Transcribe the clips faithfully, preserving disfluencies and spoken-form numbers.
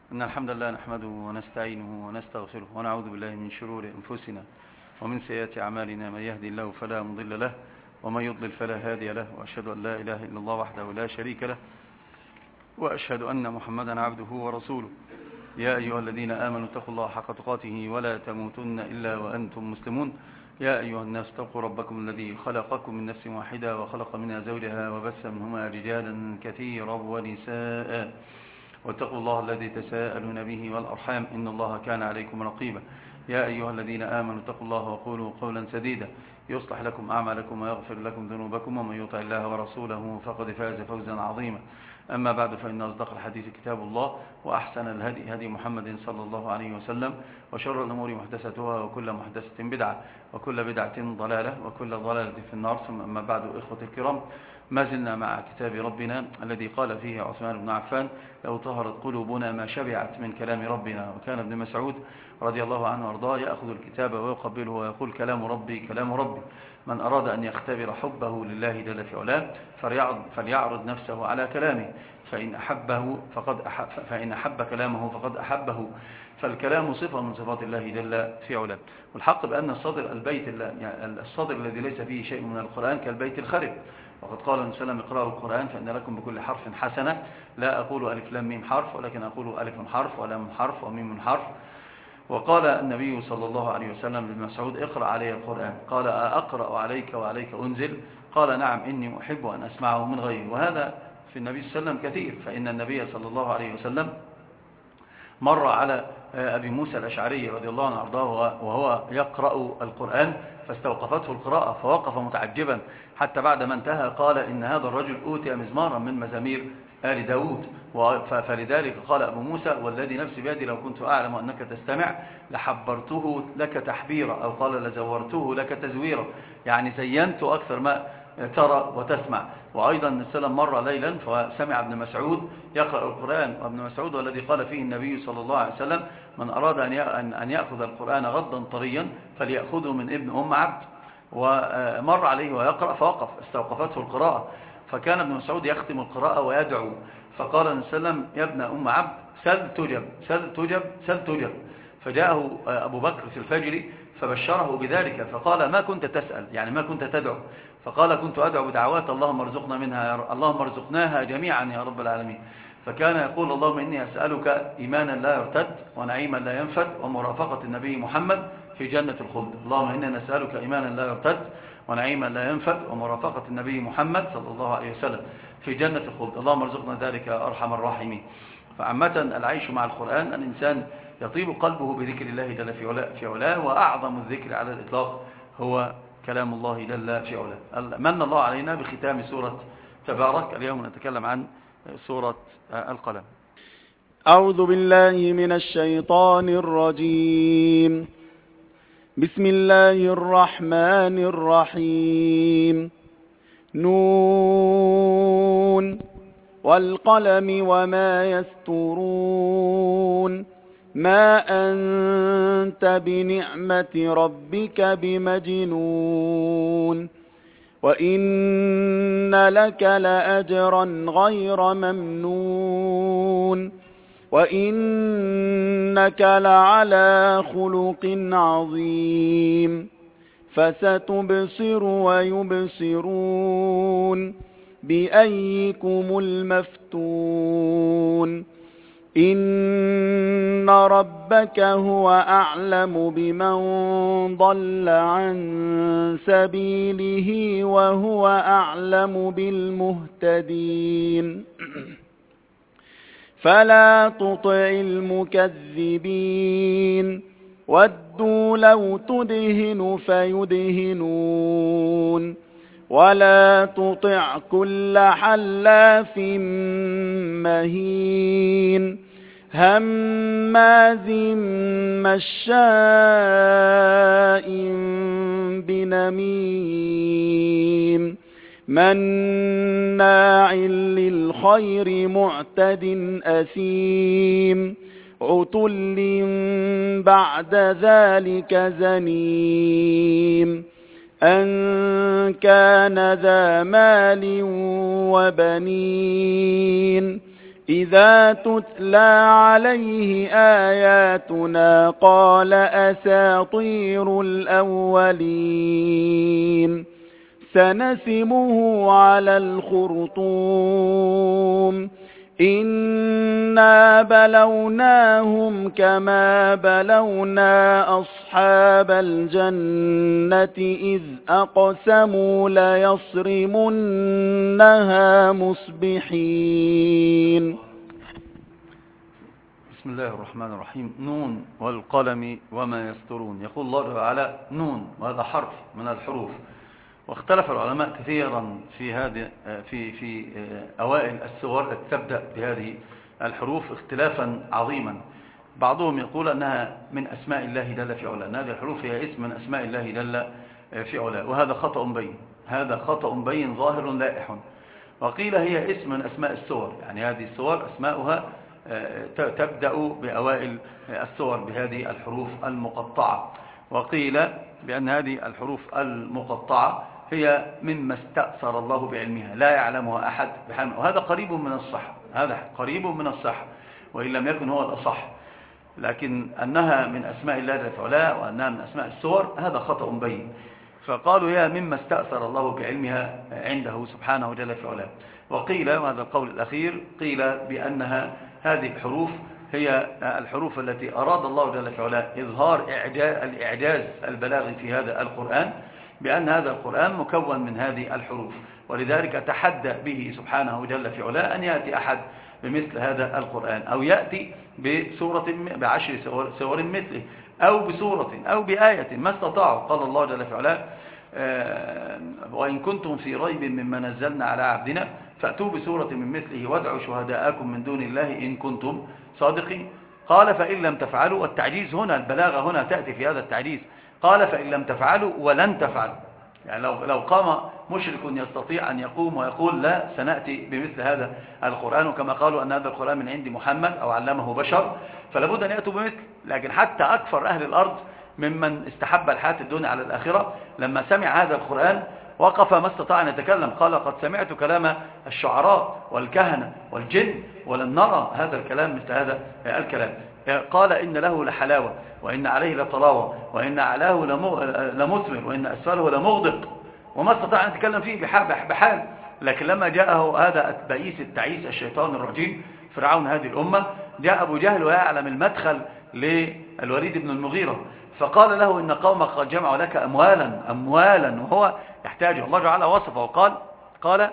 إن الحمد لله نحمده ونستعينه ونستغفره ونعوذ بالله من شرور أنفسنا ومن سيئات أعمالنا. من يهدي الله فلا مضل له ومن يضلل فلا هادي له، وأشهد أن لا إله إلا الله وحده لا شريك له، وأشهد أن محمدا عبده ورسوله. يا أيها الذين آمنوا اتقوا الله حق تقاته ولا تموتن إلا وأنتم مسلمون. يا أيها الناس اتقوا ربكم الذي خلقكم من نفس واحدة وخلق منها زوجها وبث منهما رجالا كثيرا ونساء، واتقوا الله الذي تساءلون به والأرحام إن الله كان عليكم رقيبا. يا أيها الذين آمنوا اتقوا الله وقولوا قولا سديدا يصلح لكم أعمالكم ويغفر لكم ذنوبكم، ومن يطع الله ورسوله فقد فاز فوزا عظيما. أما بعد، فإن أصدق الحديث كتاب الله، وأحسن الهدي هدي محمد صلى الله عليه وسلم، وشر الأمور محدثاتها وكل محدثة بدعة وكل بدعة ضلالة وكل ضلالة في النار. ثم أما بعد، إخوة الكرام، ما زلنا مع كتاب ربنا الذي قال فيه عثمان بن عفان: لو طهرت قلوبنا ما شبعت من كلام ربنا. وكان ابن مسعود رضي الله عنه وارضاه يأخذ الكتاب ويقبله ويقول: كلام ربي كلام ربي. من أراد أن يختبر حبه لله جل في علاه فليعرض نفسه على كلامه، فإن أحبه فقد أحب فإن أحب كلامه فقد أحبه. فالكلام صفة من صفات الله جل في علاه. والحق بأن الصدر البيت يعني الصدر الذي ليس فيه شيء من القرآن كالبيت الخرب. وقد قال النبي صلى الله عليه وسلم: اقرأوا القرآن فإن لكم بكل حرف حسنة. لا أقول ألف لام ميم حرف، ولكن أقول ألف حرف ولام حرف وميم حرف. وقال النبي صلى الله عليه وسلم لابن مسعود: اقرأ علي القرآن. قال: أقرأ عليك وعليك أنزل؟ قال: نعم، إني أحب أن أسمعه من غيري. وهذا في النبي صلى الله عليه وسلم كثير، فإن النبي صلى الله عليه وسلم مر على أبي موسى الأشعري رضي الله عنه وارضاه وهو يقرأ القرآن، فاستوقفته القراءة فوقف متعجبا، حتى بعد ما انتهى قال: إن هذا الرجل أوتي مزمارا من مزامير آل داود. فلذلك قال أبو موسى: والذي نفسي بيدي لو كنت أعلم أنك تستمع لحبرته لك تحبيرا، أو قال لزورته لك تزويرا، يعني زينت أكثر ما ترى وتسمع. وأيضا السلام مر ليلا فسمع ابن مسعود يقرأ القرآن، وابن مسعود والذي قال فيه النبي صلى الله عليه وسلم: من أراد أن يأخذ القرآن غضا طريا فليأخذه من ابن أم عبد. ومر عليه ويقرأ فوقف، استوقفته القراءة، فكان ابن مسعود يختم القراءة ويدعو، فقال النبي صلى الله عليه وسلم: يا ابن أم عبد سل تجب سل تجب سل تجب. فجاءه أبو بكر في الفجر فبشره بذلك، فقال: ما كنت تسأل؟ يعني ما كنت تدعو؟ فقال: كنت أدعو بدعوات اللهم ارزقنا منها اللهم ارزقناها جميعا يا رب العالمين. فكان يقول: اللهم إني أسألك إيمانا لا يرتد ونعيما لا ينفد ومرافقة النبي محمد في جنة الخلد. اللهم إنا نسألك إيمانا لا يرتد ونعيما لا ينفد ومرافقة النبي محمد صلى الله عليه وسلم في جنة الخلد. اللهم ارزقنا ذلك أرحم الراحمين. فعامة العيش مع القرآن الإنسان يطيب قلبه بذكر الله جل في علاه، وأعظم الذكر على الإطلاق هو كلام الله جل في علاه. من الله علينا بختام سورة تبارك. اليوم نتكلم عن سورة القلم. أعوذ بالله من الشيطان الرجيم. بسم الله الرحمن الرحيم. نون والقلم وما يسطرون. ما أنت بنعمة ربك بمجنون. وإن لك لأجرا غير ممنون. وإنك لعلى خلق عظيم. فستبصر ويبصرون بأيكم المفتون. إن ربك هو أعلم بمن ضل عن سبيله وهو أعلم بالمهتدين. فلا تطع المكذبين. ودوا لو تدهن فيدهنون. ولا تطع كل حلاف مهين هماز مشاء بنميم مناع للخير معتد أثيم عتل بعد ذلك زنيم أن كان ذا مال وبنين إذا تتلى عليه آياتنا قال أساطير الأولين سنسمه على الخرطوم إنا بلوناهم كما بلونا أصحاب الجنة إذ أقسموا ليصرمنها مصبحين. بسم الله الرحمن الرحيم. نون والقلم وما يسطرون. يقول الله تعالى نون، وهذا حرف من الحروف، واختلف العلماء كثيرا في هذه في في اوائل السور التي تبدا بهذه الحروف اختلافا عظيما. بعضهم يقول انها من اسماء الله جل في علاه، ان هذه الحروف هي اسم من اسماء الله جل في علاه، وهذا خطأ بين، هذا خطأ بين ظاهر لائح. وقيل هي اسم من اسماء السور، يعني هذه السور اسماؤها تبدا باوائل السور بهذه الحروف المقطعه. وقيل بأن هذه الحروف المقطعة هي مما استأثر الله بعلمها، لا يعلمها أحد بحال، وهذا قريب من الصح، هذا قريب من الصح وإن لم يكن هو الأصح، لكن أنها من أسماء الله جل في علاه وأنها من أسماء السور هذا خطأ بين. فقالوا هي مما استأثر الله بعلمها عنده سبحانه جل في علاه. وقيل، وهذا القول الأخير، قيل بأنها هذه الحروف هي الحروف التي أراد الله جل في علاه إظهار الإعجاز البلاغي في هذا القرآن، بأن هذا القرآن مكون من هذه الحروف، ولذلك تحدى به سبحانه جل في علاه أن يأتي أحد بمثل هذا القرآن، أو يأتي بسورة بعشر سور مثله، أو بسورة أو بآية، ما استطاعوا. قال الله جل في علاه وإن كنتم في ريب مما نزلنا على عبدنا فأتوا بسورة من مثله وادعوا شهداءكم من دون الله إن كنتم صادقين. قال فإن لم تفعلوا، والتعجيز هنا، البلاغة هنا تأتي في هذا التعجيز، قال فإن لم تفعلوا ولن تفعلوا. يعني لو لو قام مشرك يستطيع أن يقوم ويقول لا سنأتي بمثل هذا القرآن، وكما قالوا أن هذا القرآن من عند محمد أو علمه بشر، فلابد أن يأتوا بمثل. لكن حتى أكثر أهل الأرض ممن استحب الحياة الدنيا على الآخرة لما سمع هذا القرآن وقف ما استطاع أن يتكلم، قال قد سمعت كلام الشعراء والكهنة والجن ولن نرى هذا الكلام مثل هذا الكلام. قال إن له لحلاوة وإن عليه لطلاوة وإن أعلاه لمثمر وإن أسفله لمغدق، وما استطاع أن يتكلم فيه بحال. لكن لما جاءه هذا البئيس التعيس الشيطان الرجيم فرعون هذه الأمة، جاء أبو جهل ويعلم المدخل للوليد بن المغيرة، فقال له إن قومك قد جمعوا لك أموالا أموالا وهو يحتاج. الله تعالى وصفه وقال قال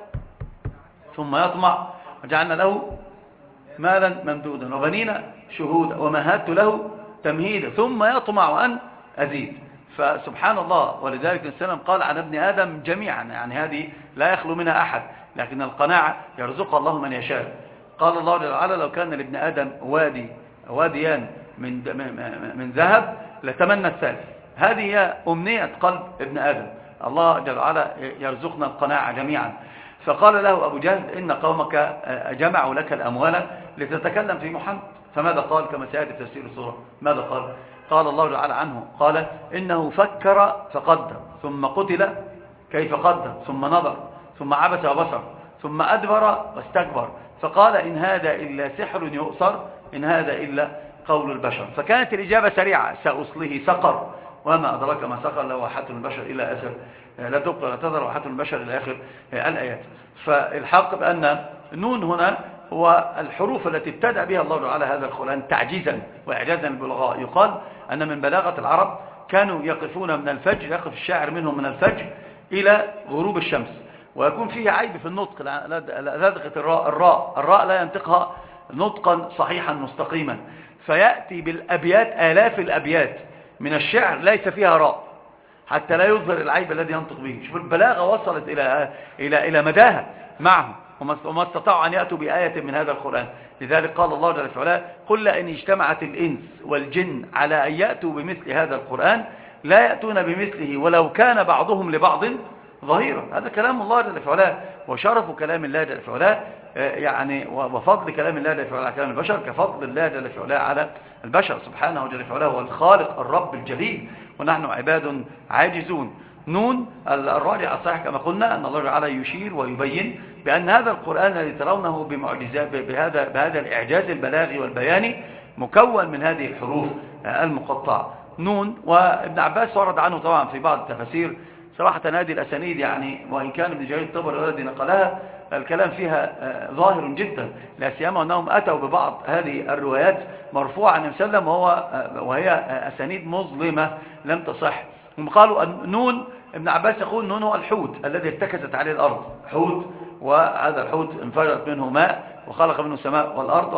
ثم يطمع وجعلنا له مالا ممدودا وبنينا شهودا ومهدت له تمهيدا ثم يطمع أن أزيد. فسبحان الله، ولذلك السلام قال عن ابن آدم جميعا، يعني هذه لا يخلو منها أحد، لكن القناعة يرزقها الله من يشاء. قال الله تعالى لو كان لابن آدم وادي واديان من من ذهب لتمنى الثالث. هذه هي أمنية قلب ابن آدم، الله جل وعلا يرزقنا القناعة جميعا. فقال له أبو جهل إن قومك جمعوا لك الأموال لتتكلم في محمد، فماذا قال كما سيأتي في تفسير السورة؟ ماذا قال؟ قال الله تعالى عنه قال إنه فكر فقدر ثم قتل كيف قدر ثم نظر ثم عبس وبصر ثم أدبر واستكبر فقال إن هذا إلا سحر يؤثر إن هذا إلا قول البشر. فكانت الإجابة سريعة سأصله سقر وما أدراك ما سقر لو حتى البشر إلى آخر لا تبقى لا تذر وحتى البشر إلى آخر الآيات. فالحق بأن نون هنا هو الحروف التي ابتدأ بها الله على هذا القرآن تعجيزا وإعجازا للبلغاء. يقال أن من بلاغة العرب كانوا يقفون من الفجر، يقف الشاعر منهم من الفجر إلى غروب الشمس، ويكون فيه عيب في النطق، لدغة الراء الراء الراء لا ينطقها نطقا صحيحا مستقيما، فيأتي بالأبيات آلاف الأبيات من الشعر ليس فيها راء حتى لا يظهر العيب الذي ينطق به. شوف البلاغة وصلت إلى إلى إلى مداها معه، وما استطاعوا أن يأتوا بآية من هذا القرآن. لذلك قال الله جل وعلا قل لئن اجتمعت الإنس والجن على أن يأتوا بمثل هذا القرآن لا يأتون بمثله ولو كان بعضهم لبعض ظهيرا. هذا كلام الله جل وعلا، وشرف كلام الله جل وعلا يعني وفضل كلام الله جل وعلا على كلام البشر كفضل الله جل وعلا على البشر. سبحانه جل وعلا هو الخالق الرب الجليل ونحن عباد عاجزون. نون الراجع الصحيح كما قلنا أن الله تعالى يشير ويبين بأن هذا القرآن الذي ترونه بمعجزات بهذا بهذا الإعجاز البلاغي والبياني مكون من هذه الحروف المقطعة. نون، وابن عباس ورد عنه طبعا في بعض التفاسير صراحة هذه الأسانيد يعني وإن كان ابن جرير الطبري الذي نقلها الكلام فيها ظاهر جدا، لا سيما أنهم أتوا ببعض هذه الروايات مرفوعة عن النبي صلى الله عليه وسلم وهو وهي أسانيد مظلمة لم تصح. هم قالوا نون، ابن عباس يقول نون هو الحوت الذي ارتكزت عليه الأرض، حوت، وهذا الحوت انفجرت منه ماء وخلق منه السماء والأرض،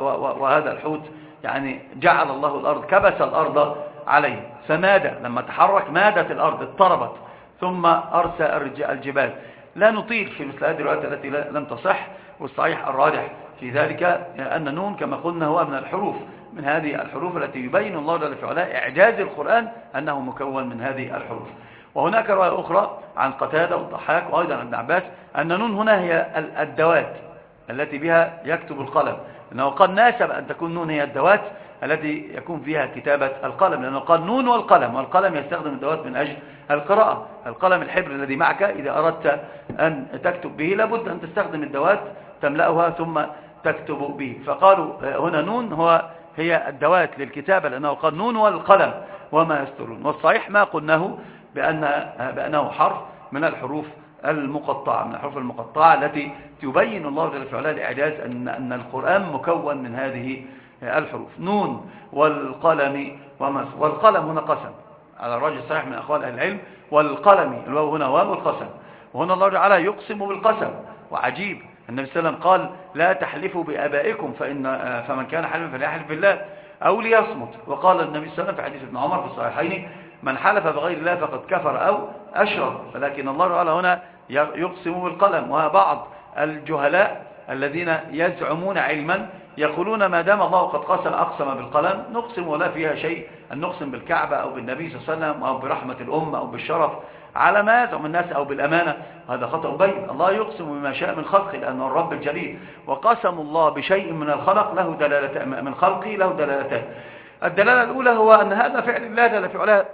وهذا الحوت يعني جعل الله الأرض كبس الأرض عليه فماد، لما تحرك مادت الأرض اضطربت ثم أرسى الجبال. لا نطيل في مثل هذه الروايات التي لم تصح، والصحيح الراجح في ذلك أن نون كما قلنا هو من الحروف من هذه الحروف التي يبين الله جل في علاه إعجاز القرآن أنه مكون من هذه الحروف. وهناك رواية أخرى عن قتادة والضحاك وأيضا عن ابن عباس أن نون هنا هي الدوات التي بها يكتب القلم، لأنه قد ناسب أن تكون نون هي الدوات التي يكون فيها كتابة القلم، لأنه قال نون والقلم، والقلم يستخدم الدوات من أجل القراءة. القلم الحبر الذي معك إذا أردت أن تكتب به لابد أن تستخدم الدوات تملأها ثم تكتب به، فقالوا هنا نون هو هي الدوات للكتابة، لأنه قال نون والقلم وما يسترون. والصحيح ما قلناه بأن بأنه حرف من الحروف المقطعة من الحروف المقطعة التي تبين الله جل وعلا الإعجاز أن أن القرآن مكون من هذه الحروف. نون والقلم وما والقلم هنا قسم على الراجح الصحيح من أقوال أهل العلم، والقلم الواو هنا واو القسم، وهنا الله تعالى يقسم بالقسم. وعجيب النبي صلى الله عليه وسلم قال لا تحلفوا بآبائكم فإن فمن كان حلفا فليحلف بالله أو ليصمت. وقال النبي صلى الله عليه وسلم في حديث ابن عمر في الصحيحين من حلف بغير الله فقد كفر أو أشرك، ولكن الله تعالى هنا يقسم بالقلم. وبعض الجهلاء الذين يزعمون علما يقولون ما دام الله قد قسم أقسم بالقلم نقسم ولا فيها شيء، أن نقسم بالكعبة أو بالنبي صلى الله عليه وسلم أو برحمة الأمة أو بالشرف على ما يزعم الناس أو بالأمانة، هذا خطأ بين. الله يقسم بما شاء من خلقه لأنه الرب الجليل، وقسم الله بشيء من الخلق له دلالة من خلقه له دلالتان. الدلالة الأولى هو أن هذا فعل الله جل في علاه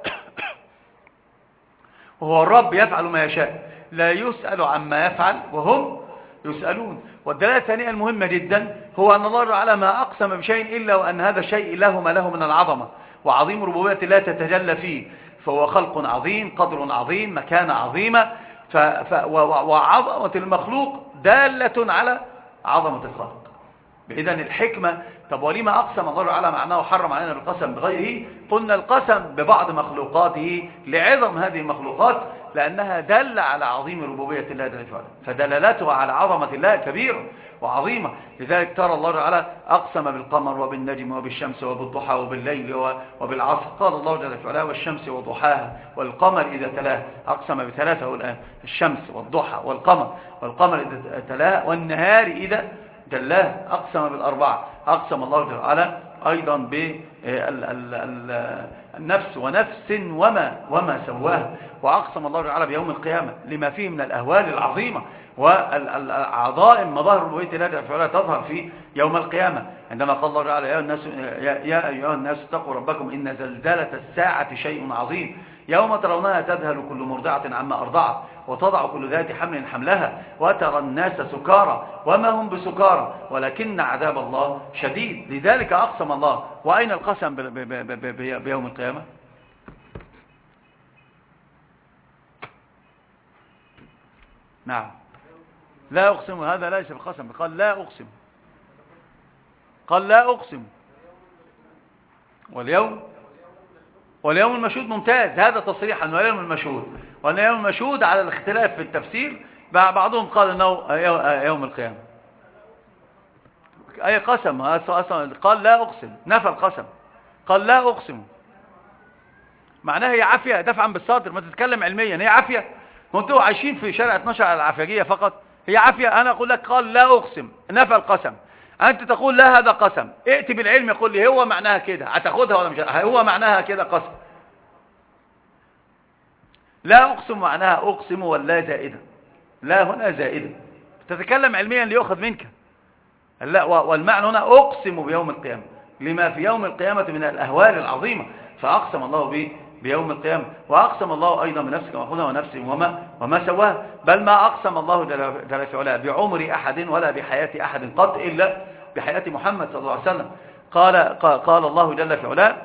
وهو الرب يفعل ما يشاء لا يسأل عما يفعل وهم يسألون. والدلالة الثانية المهمة جدا هو أن الله تعالى ما أقسم بشيء إلا وأن هذا الشيء له ما له من العظمة، وعظيم ربوبية الله تتجلى فيه، فهو خلق عظيم، قدر عظيم، مكانة عظيمة، ف... ف... وعظمة المخلوق دالة على عظمة الخلق. إذن الحكمة. طب ولما أقسم الله تعالى معناه حرم علينا القسم بغيره؟ قلنا القسم ببعض مخلوقاته لعظم هذه المخلوقات لأنها دل على عظيم ربوبية الله جل وعلا، فدلالتها على عظمة الله كبيرة وعظيمة. لذلك ترى الله تعالى أقسم بالقمر وبالنجم وبالشمس وبالضحى وبالليل وبالعصر. قال الله جل وعلا والشمس وضحاها والقمر إذا تلاها، أقسم بثلاثة الآن، الشمس والضحى والقمر، والقمر إذا تلاها والنهار إذا دلاه، أقسم بالأربعة. أقسم الله جل وعلا أيضا بالنفس ونفس وما وما سواها، وأقسم الله تعالى بيوم القيامة لما فيه من الأهوال العظيمة والعظائم مظاهر ربوبية الله جل وعلا تظهر في يوم القيامة، عندما قال الله تعالى يا الناس يا أيها الناس اتقوا ربكم إن زلزلة الساعة شيء عظيم يوم ترونها تذهل كل مرضعة عما أرضعت وتضع كل ذات حمل حملها وترى الناس سكارى وما هم بسكارى ولكن عذاب الله شديد. لذلك أقسم الله. وأين القسم بيوم القيامة؟ نعم لا أقسم، هذا ليس القسم، قال لا أقسم، قال لا أقسم. واليوم واليوم المشهود ممتاز، هذا تصريح أنه اليوم المشهود، وأن يوم المشهود على الاختلاف في التفسير بعضهم قال أنه يوم القيامة. أي قسم؟ قال لا أقسم، نفى القسم، قال لا أقسم، معناها هي عافية دفعا بالصادر، ما تتكلم علميا، هي عافية. وانتوا عايشين في شارع اثناشر على العافيجية فقط، هي عافية. أنا أقول لك قال لا أقسم، نفى القسم، أنت تقول لا هذا قسم، ائتي بالعلم يقول لي هو معناها كده، هتاخدها ولا مش هو معناها كده قسم. لا أقسم معناها أقسم ولا زائدة، لا هنا زائدة، تتكلم علميا ليأخذ منك. لا، والمعنى هنا أقسم بيوم القيامة لما في يوم القيامة من الأهوال العظيمة، فأقسم الله ليوم القيامة. وأقسم الله أيضا بنفسه كما قلنا ونفسه وما, وما سواها، بل ما أقسم الله جل في علاه بعمر أحد ولا بحياة أحد قط إلا بحياة محمد صلى الله عليه وسلم. قال, قال الله جل في علاه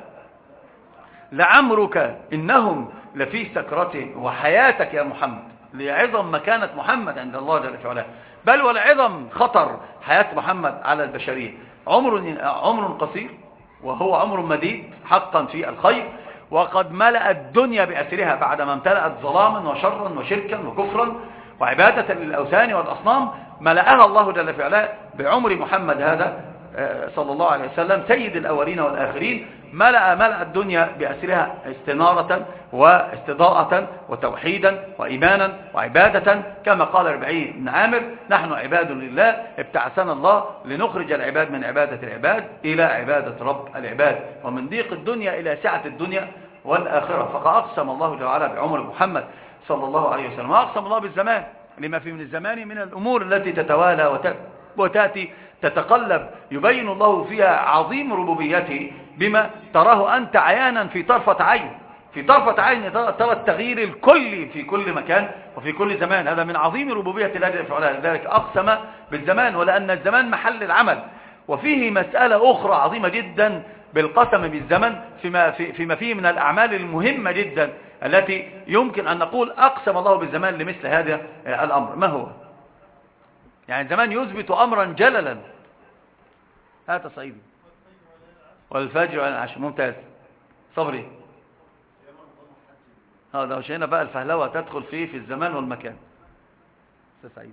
لعمرك إنهم لفي سكرتهم، وحياتك يا محمد لعظم مكانة محمد عند الله جل في علاه، بل ولعظم خطر حياة محمد على البشرية. عمر عمر قصير وهو عمر مديد حقا في الخير، وقد ملأ الدنيا بأسرها بعدما امتلأت ظلاما وشرا وشركا وكفرا وعبادة للأوثان والأصنام. ملأها الله جل في علاه بعمر محمد هذا صلى الله عليه وسلم سيد الأولين والآخرين. ملأ ملأ الدنيا بأسرها استنارة واستضاءة وتوحيدا وإيمانا وعبادة، كما قال ربعي بن عامر نحن عباد لله ابتعثنا الله لنخرج العباد من عبادة العباد إلى عبادة رب العباد، ومن ضيق الدنيا إلى سعة الدنيا والآخرة. فقد أقسم الله جل وعلا بعمر محمد صلى الله عليه وسلم. وأقسم الله بالزمان لما في من الزمان من الأمور التي تتوالى وتأتي تتقلب، يبين الله فيها عظيم ربوبيته بما تراه أنت عيانا في طرفة عين، في طرفة عين ترى التغيير الكلي في كل مكان وفي كل زمان. هذا من عظيم ربوبية الله جل في علاه. لذلك أقسم بالزمان، ولأن الزمان محل العمل. وفيه مسألة أخرى عظيمة جدا بالقسم بالزمن فيما, في فيما فيه من الأعمال المهمة جدا التي يمكن أن نقول أقسم الله بالزمان لمثل هذا الأمر. ما هو؟ يعني الزمان يثبت أمرا جللا. هات صعيدي. والفجر والعشر. ممتاز. صبري. هذا مش هنا بقى الفهلوة تدخل فيه في الزمان والمكان. أستاذ سعيد.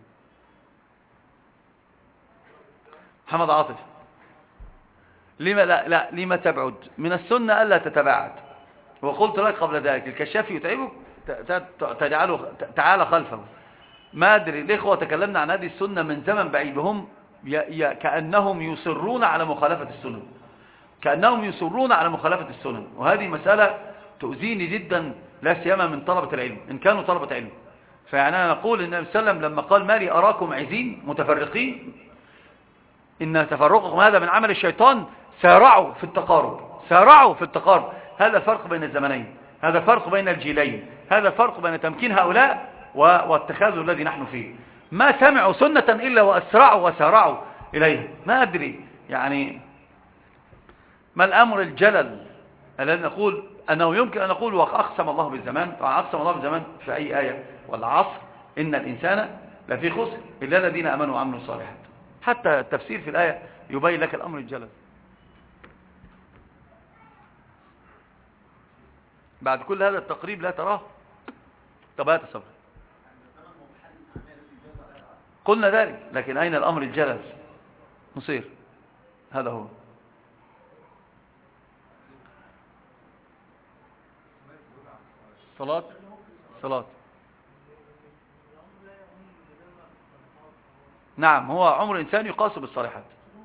محمد عاطف. لما لا لا لما تبعد من السنة ألا تتباعد. وقلت لك قبل ذلك الكشاف يتعبك تجعله تعالى خلفه. ما أدري الإخوة تكلمنا عن هذه السنة من زمن بعيد، هم كأنهم يصرون على مخالفة السنن، كأنهم يصرون على مخالفة السنن. وهذه مسألة تؤذيني جدا لا سيما من طلبة العلم إن كانوا طلبة علم. فيعني أنا نقول إن النبي صلى الله عليه وسلم لما قال ما لي أراكم عزين متفرقين إن تفرقكم هذا من عمل الشيطان، سارعوا في التقارب، سارعوا في التقارب. هذا الفرق بين الزمنين، هذا الفرق بين الجيلين، هذا الفرق بين تمكين هؤلاء والتخاذل الذي نحن فيه. ما سمعوا سنة إلا وأسرعوا وسارعوا إليها. ما أدري يعني ما الأمر الجلل الذي نقول أنه يمكن أن نقول وأقسم الله بالزمان. طبعا أقسم الله بالزمان في أي آية؟ والعصر إن الإنسان لفي خسر إلا الذين آمنوا وعملوا الصالحات. حتى التفسير في الآية يبين لك الأمر الجلل. بعد كل هذا التقريب لا تراه. طب هات صبر. قلنا ذلك، لكن أين الأمر الجلل؟ مصير. هذا هو. صلاة صلاة نعم، هو عمر إنسان يقاس بالصالحات.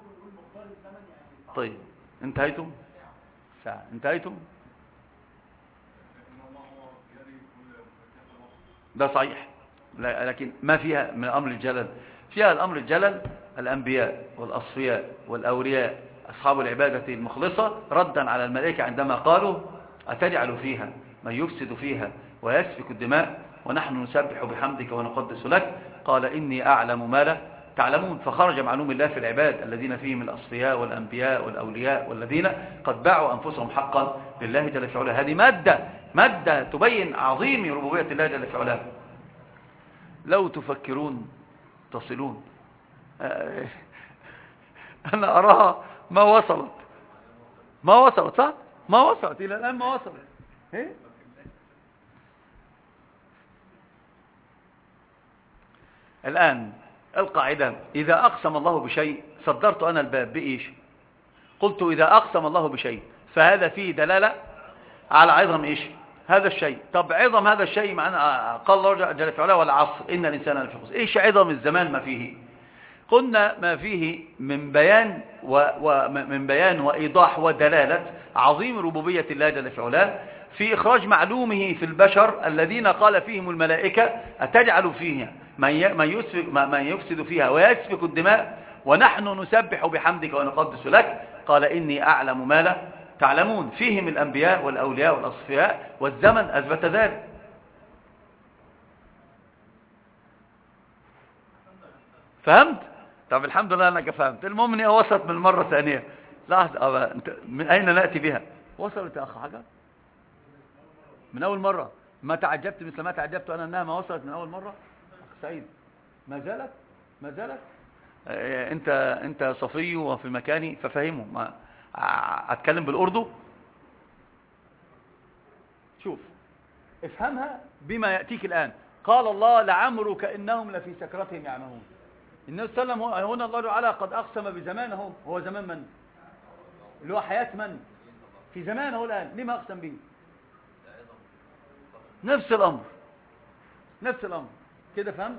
طيب انتهيتم؟ ساعة انتهيتم؟ ده صحيح، لكن ما فيها من الأمر الجلل. فيها الأمر الجلل الأنبياء والأصفياء والأولياء أصحاب العبادة المخلصة ردا على الملائكة عندما قالوا أتجعل فيها من يفسد فيها ويسفك الدماء ونحن نسبح بحمدك ونقدس لك قال إني أعلم ما لا تعلمون. فخرج معلوم الله في العباد الذين فيهم الأصفياء والأنبياء والأولياء والذين قد باعوا أنفسهم حقا لله جل في علاه. هذه مادة مادة تبين عظيم ربوبية الله جل في علاه. لو تفكرون تصلون. أنا أراها ما وصلت ما وصلت صح؟ ما وصلت إلى الآن ما وصلت. إيه؟ الآن القاعدة إذا أقسم الله بشيء صدرت أنا الباب بإيش؟ قلت إذا أقسم الله بشيء فهذا فيه دلالة على عظم إيش؟ هذا الشيء. طب عظم هذا الشيء معنا قال الله جل في علاه والعصر إن الإنسان لفي خسر. إيش عظم الزمان ما فيه؟ قلنا ما فيه من بيان ومن بيان وإيضاح ودلالة عظيم ربوبية الله جل في علاه في إخراج معلومه في البشر الذين قال فيهم الملائكة أتجعل فيها من يفسد فيها ويسفك الدماء ونحن نسبح بحمدك ونقدس لك قال إني أعلم ما لا تعلمون فيهم الأنبياء والأولياء والأصفياء والزمن أثبت ذلك. فهمت؟ طب الحمد لله أنك فهمت. المهم أنها وصلت من المرة الثانية. لحظة، من أين نأتي بها؟ وصلت يا أخ حاجة من أول مرة. ما تعجبت مثل ما تعجبت أنا أنها ما وصلت من أول مرة. أخ سعيد ما زالت ما زالت أنت أنت صفي وفي مكاني ففهمه. ما أتكلم بالأردو. شوف افهمها بما يأتيك الآن. قال الله لعمرك إنهم لفي سكرتهم يعمهون. النبي صلى الله عليه وسلم هنا الله تعالى قد أقسم بزمانه. هو زمان من؟ اللي هو حياة من؟ في زمانه الآن. لما أقسم به؟ نفس الأمر نفس الأمر كده. فهمت؟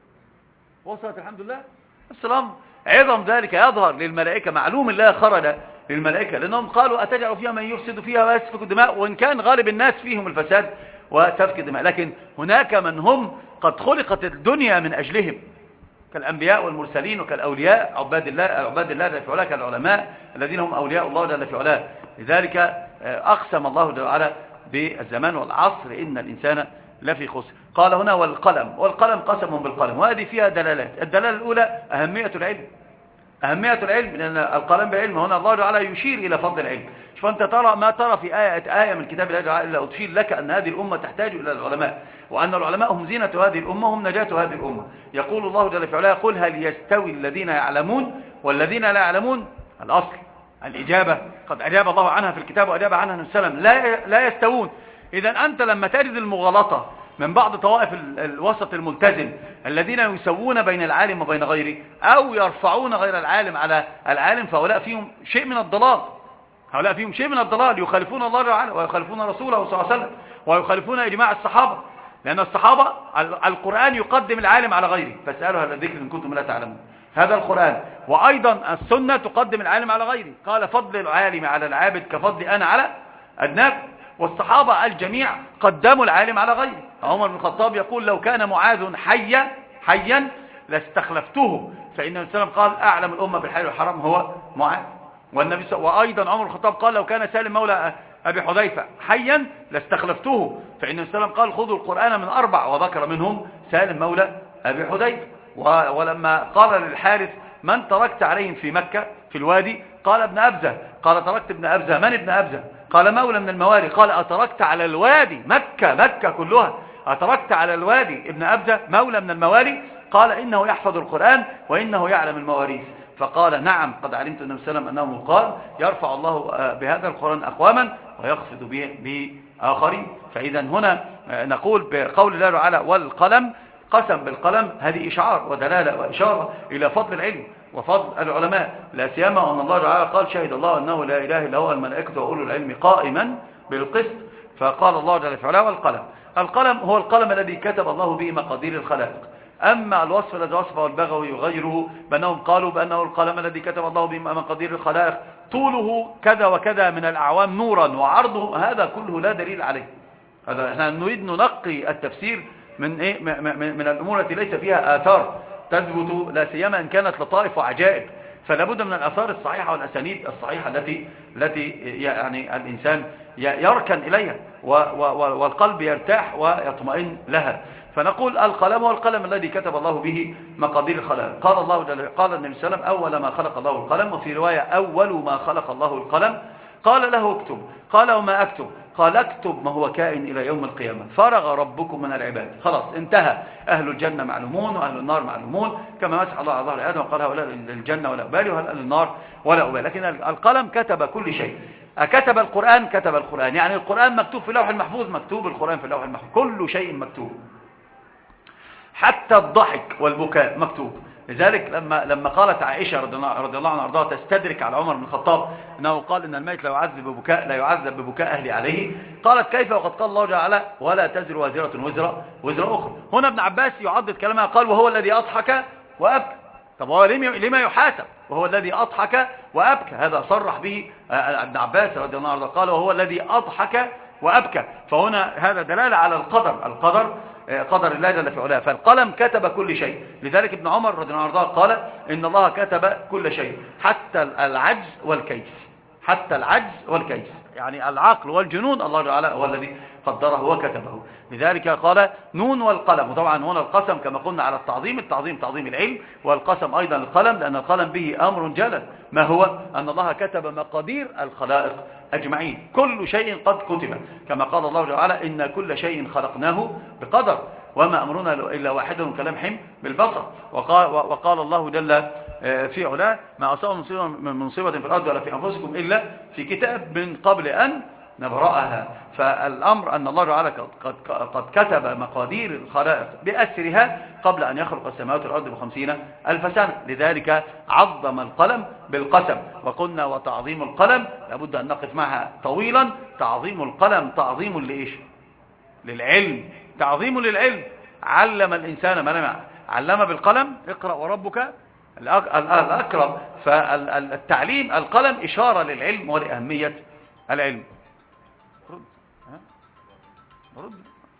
وصلت الحمد لله. نفس الأمر. عظم ذلك يظهر للملائكة. معلوم الله خرج للملائكة لأنهم قالوا أتجعل فيها من يفسد فيها ويسفك الدماء. وإن كان غالب الناس فيهم الفساد وسفك الدماء، لكن هناك من هم قد خلقت الدنيا من أجلهم كالأنبياء والمرسلين وكالأولياء عباد الله عباد الله جل في علاه كالعلماء الذين هم أولياء الله جل في علاه. لذلك أقسم الله جل وعلا بالزمان والعصر إن الإنسان لفي خسر. قال هنا والقلم. والقلم قسم بالقلم، وهذه فيها دلالات. الدلالة الأولى أهمية العلم. أهمية العلم لأن القلم بالعلم. هنا الله تعالى يشير إلى فضل العلم. شوف أنت ترى ما ترى في آية آية من كتاب الله تعالى إلا أتشير لك أن هذه الأمة تحتاج إلى العلماء، وأن العلماء هم زينة هذه الأمة هم نجاة هذه الأمة. يقول الله جل في علاه قل هل يستوي الذين يعلمون والذين لا يعلمون. الأصل الإجابة قد أجاب الله عنها في الكتاب وأجاب عنها النبي صلى الله عليه وسلم. لا لا يستوون. إذا أنت لما تجد المغالطة من بعض طوائف الوسط الملتزم الذين يسوون بين العالم وبين غيره أو يرفعون غير العالم على العالم، فهؤلاء فيهم شيء من الضلال. هؤلاء فيهم شيء من الضلال. يخالفون الله تعالى ويخالفون رسوله صلى الله عليه وسلم ويخالفون إجماع الصحابة. لأن الصحابة القرآن يقدم العالم على غيره. فاسألوا أهل الذكر إن كنتم لا تعلمون. هذا القرآن. وأيضا السنة تقدم العالم على غيره. قال فضل العالم على العابد كفضل أنا على أدناك. والصحابة الجميع قدموا العالم على غيره. عمر بن الخطاب يقول لو كان معاذ حيا حيا لاستخلفته، فإن النبي صلى الله عليه وسلم قال أعلم الأمة بالحلال والحرام هو معاذ. والنبي صلى وأيضا عمر بن الخطاب قال لو كان سالم مولى أبي حذيفة حيا لاستخلفته، فإن النبي صلى الله عليه وسلم قال خذوا القرآن من أربع، وذكر منهم سالم مولى أبي حذيفة. ولما قال للحارث من تركت عليهم في مكة في الوادي؟ قال ابن أبزة. قال تركت ابن أبزة. من ابن أبزة؟ قال مولى من الموالي. قال أتركت على الوادي مكة مكة كلها أتركت على الوادي ابن أبزة مولى من الموالي؟ قال إنه يحفظ القرآن وإنه يعلم المواريث. فقال نعم قد علمت النبي صلى الله عليه وسلم أنه قال يرفع الله بهذا القرآن أقواما ويخفض به آخرين. فإذا هنا نقول بقول الله تعالى والقلم قسم بالقلم. هذه إشعار ودلالة وإشارة إلى فضل العلم وفضل العلماء، لا سيما أن الله تعالى قال شهد الله أنه لا إله إلا هو الملائكة وأولو العلم قائما بالقسط. فقال الله جل وعلا والقلم. القلم هو القلم الذي كتب الله به مقادير الخلائق. أما الوصف الذي وصفه البغوي وغيره بأنهم قالوا بأنه القلم الذي كتب الله به مقادير الخلائق طوله كذا وكذا من الأعوام نورا وعرضه، هذا كله لا دليل عليه. هذا احنا نريد ننقي التفسير من إيه من الأمور التي ليس فيها آثار تثبت، لا سيما إن كانت لطائف وعجائب. فلا بد من الآثار الصحيحة والأسانيد الصحيحة التي التي يعني الإنسان يركن إليها والقلب يرتاح ويطمئن لها. فنقول القلم هو القلم الذي كتب الله به مقادير الخلائق. قال الله جل قال النبي صلى الله عليه وسلم أول ما خلق الله القلم، وفي رواية أول ما خلق الله القلم قال له اكتب. قال وما أكتب؟ قال اكتب ما هو كائن إلى يوم القيامة. فرغ ربكم من العباد. خلاص انتهى. أهل الجنة معلومون وأهل النار معلومون، كما مسح الله على ظهر آدم وقال هؤلاء الجنة ولا أبالي وهؤلاء النار ولا أبالي. لكن القلم كتب كل شيء. كتب القرآن كتب القرآن، يعني القرآن مكتوب في اللوح المحفوظ، مكتوب القرآن في اللوح المحفوظ، كل شيء مكتوب حتى الضحك والبكاء مكتوب. لذلك لما لما قالت عائشة رضي الله عنها وارضاها تستدرك على عمر بن الخطاب انه قال ان الميت لا يعذب ببكاء لا يعذب ببكاء اهله عليه، قالت كيف وقد قال الله تعالى ولا تزر وازرة وزر وزر اخرى. هنا ابن عباس يعضد كلامها قال وهو الذي اضحك وابكى. طب هو لما يحاسب وهو الذي اضحك وابكى؟ هذا صرح به ابن عباس رضي الله عنه قال وهو الذي اضحك وابكى. فهنا هذا دلاله على القدر. القدر قدر الله جل في علاه. فالقلم كتب كل شيء. لذلك ابن عمر رضي الله عنه قال إن الله كتب كل شيء حتى العجز والكيس. حتى العجز والكيس، يعني العقل والجنون الله تعالى هو الذي قدره وكتبه. لذلك قال نون والقلم. وطبعا هنا القسم كما قلنا على التعظيم، التعظيم تعظيم العلم، والقسم أيضا القلم، لأن القلم به أمر جلل، ما هو أن الله كتب مقادير الخلائق أجمعين، كل شيء قد كتب، كما قال الله تعالى إن كل شيء خلقناه بقدر وما أمرنا إلا واحد كلمح بالبصر. وقال, وقال الله جل في علاه ما أصاب من مصيبة في الأرض ولا في أنفسكم إلا في كتاب من قبل أن نبرأها. فالأمر أن الله تعالى قد, قد كتب مقادير الخلائق بأسرها قبل أن يخلق السماوات والأرض بخمسين ألف سنة. لذلك عظم القلم بالقسم. وقلنا وتعظيم القلم لابد أن نقف معها طويلا. تعظيم القلم تعظيم لإيش؟ للعلم، تعظيم للعلم. علم الإنسان ما لم يعلم، علم بالقلم اقرأ وربك الأكرم. فالتعليم القلم إشارة للعلم ولأهمية العلم. رد. رد.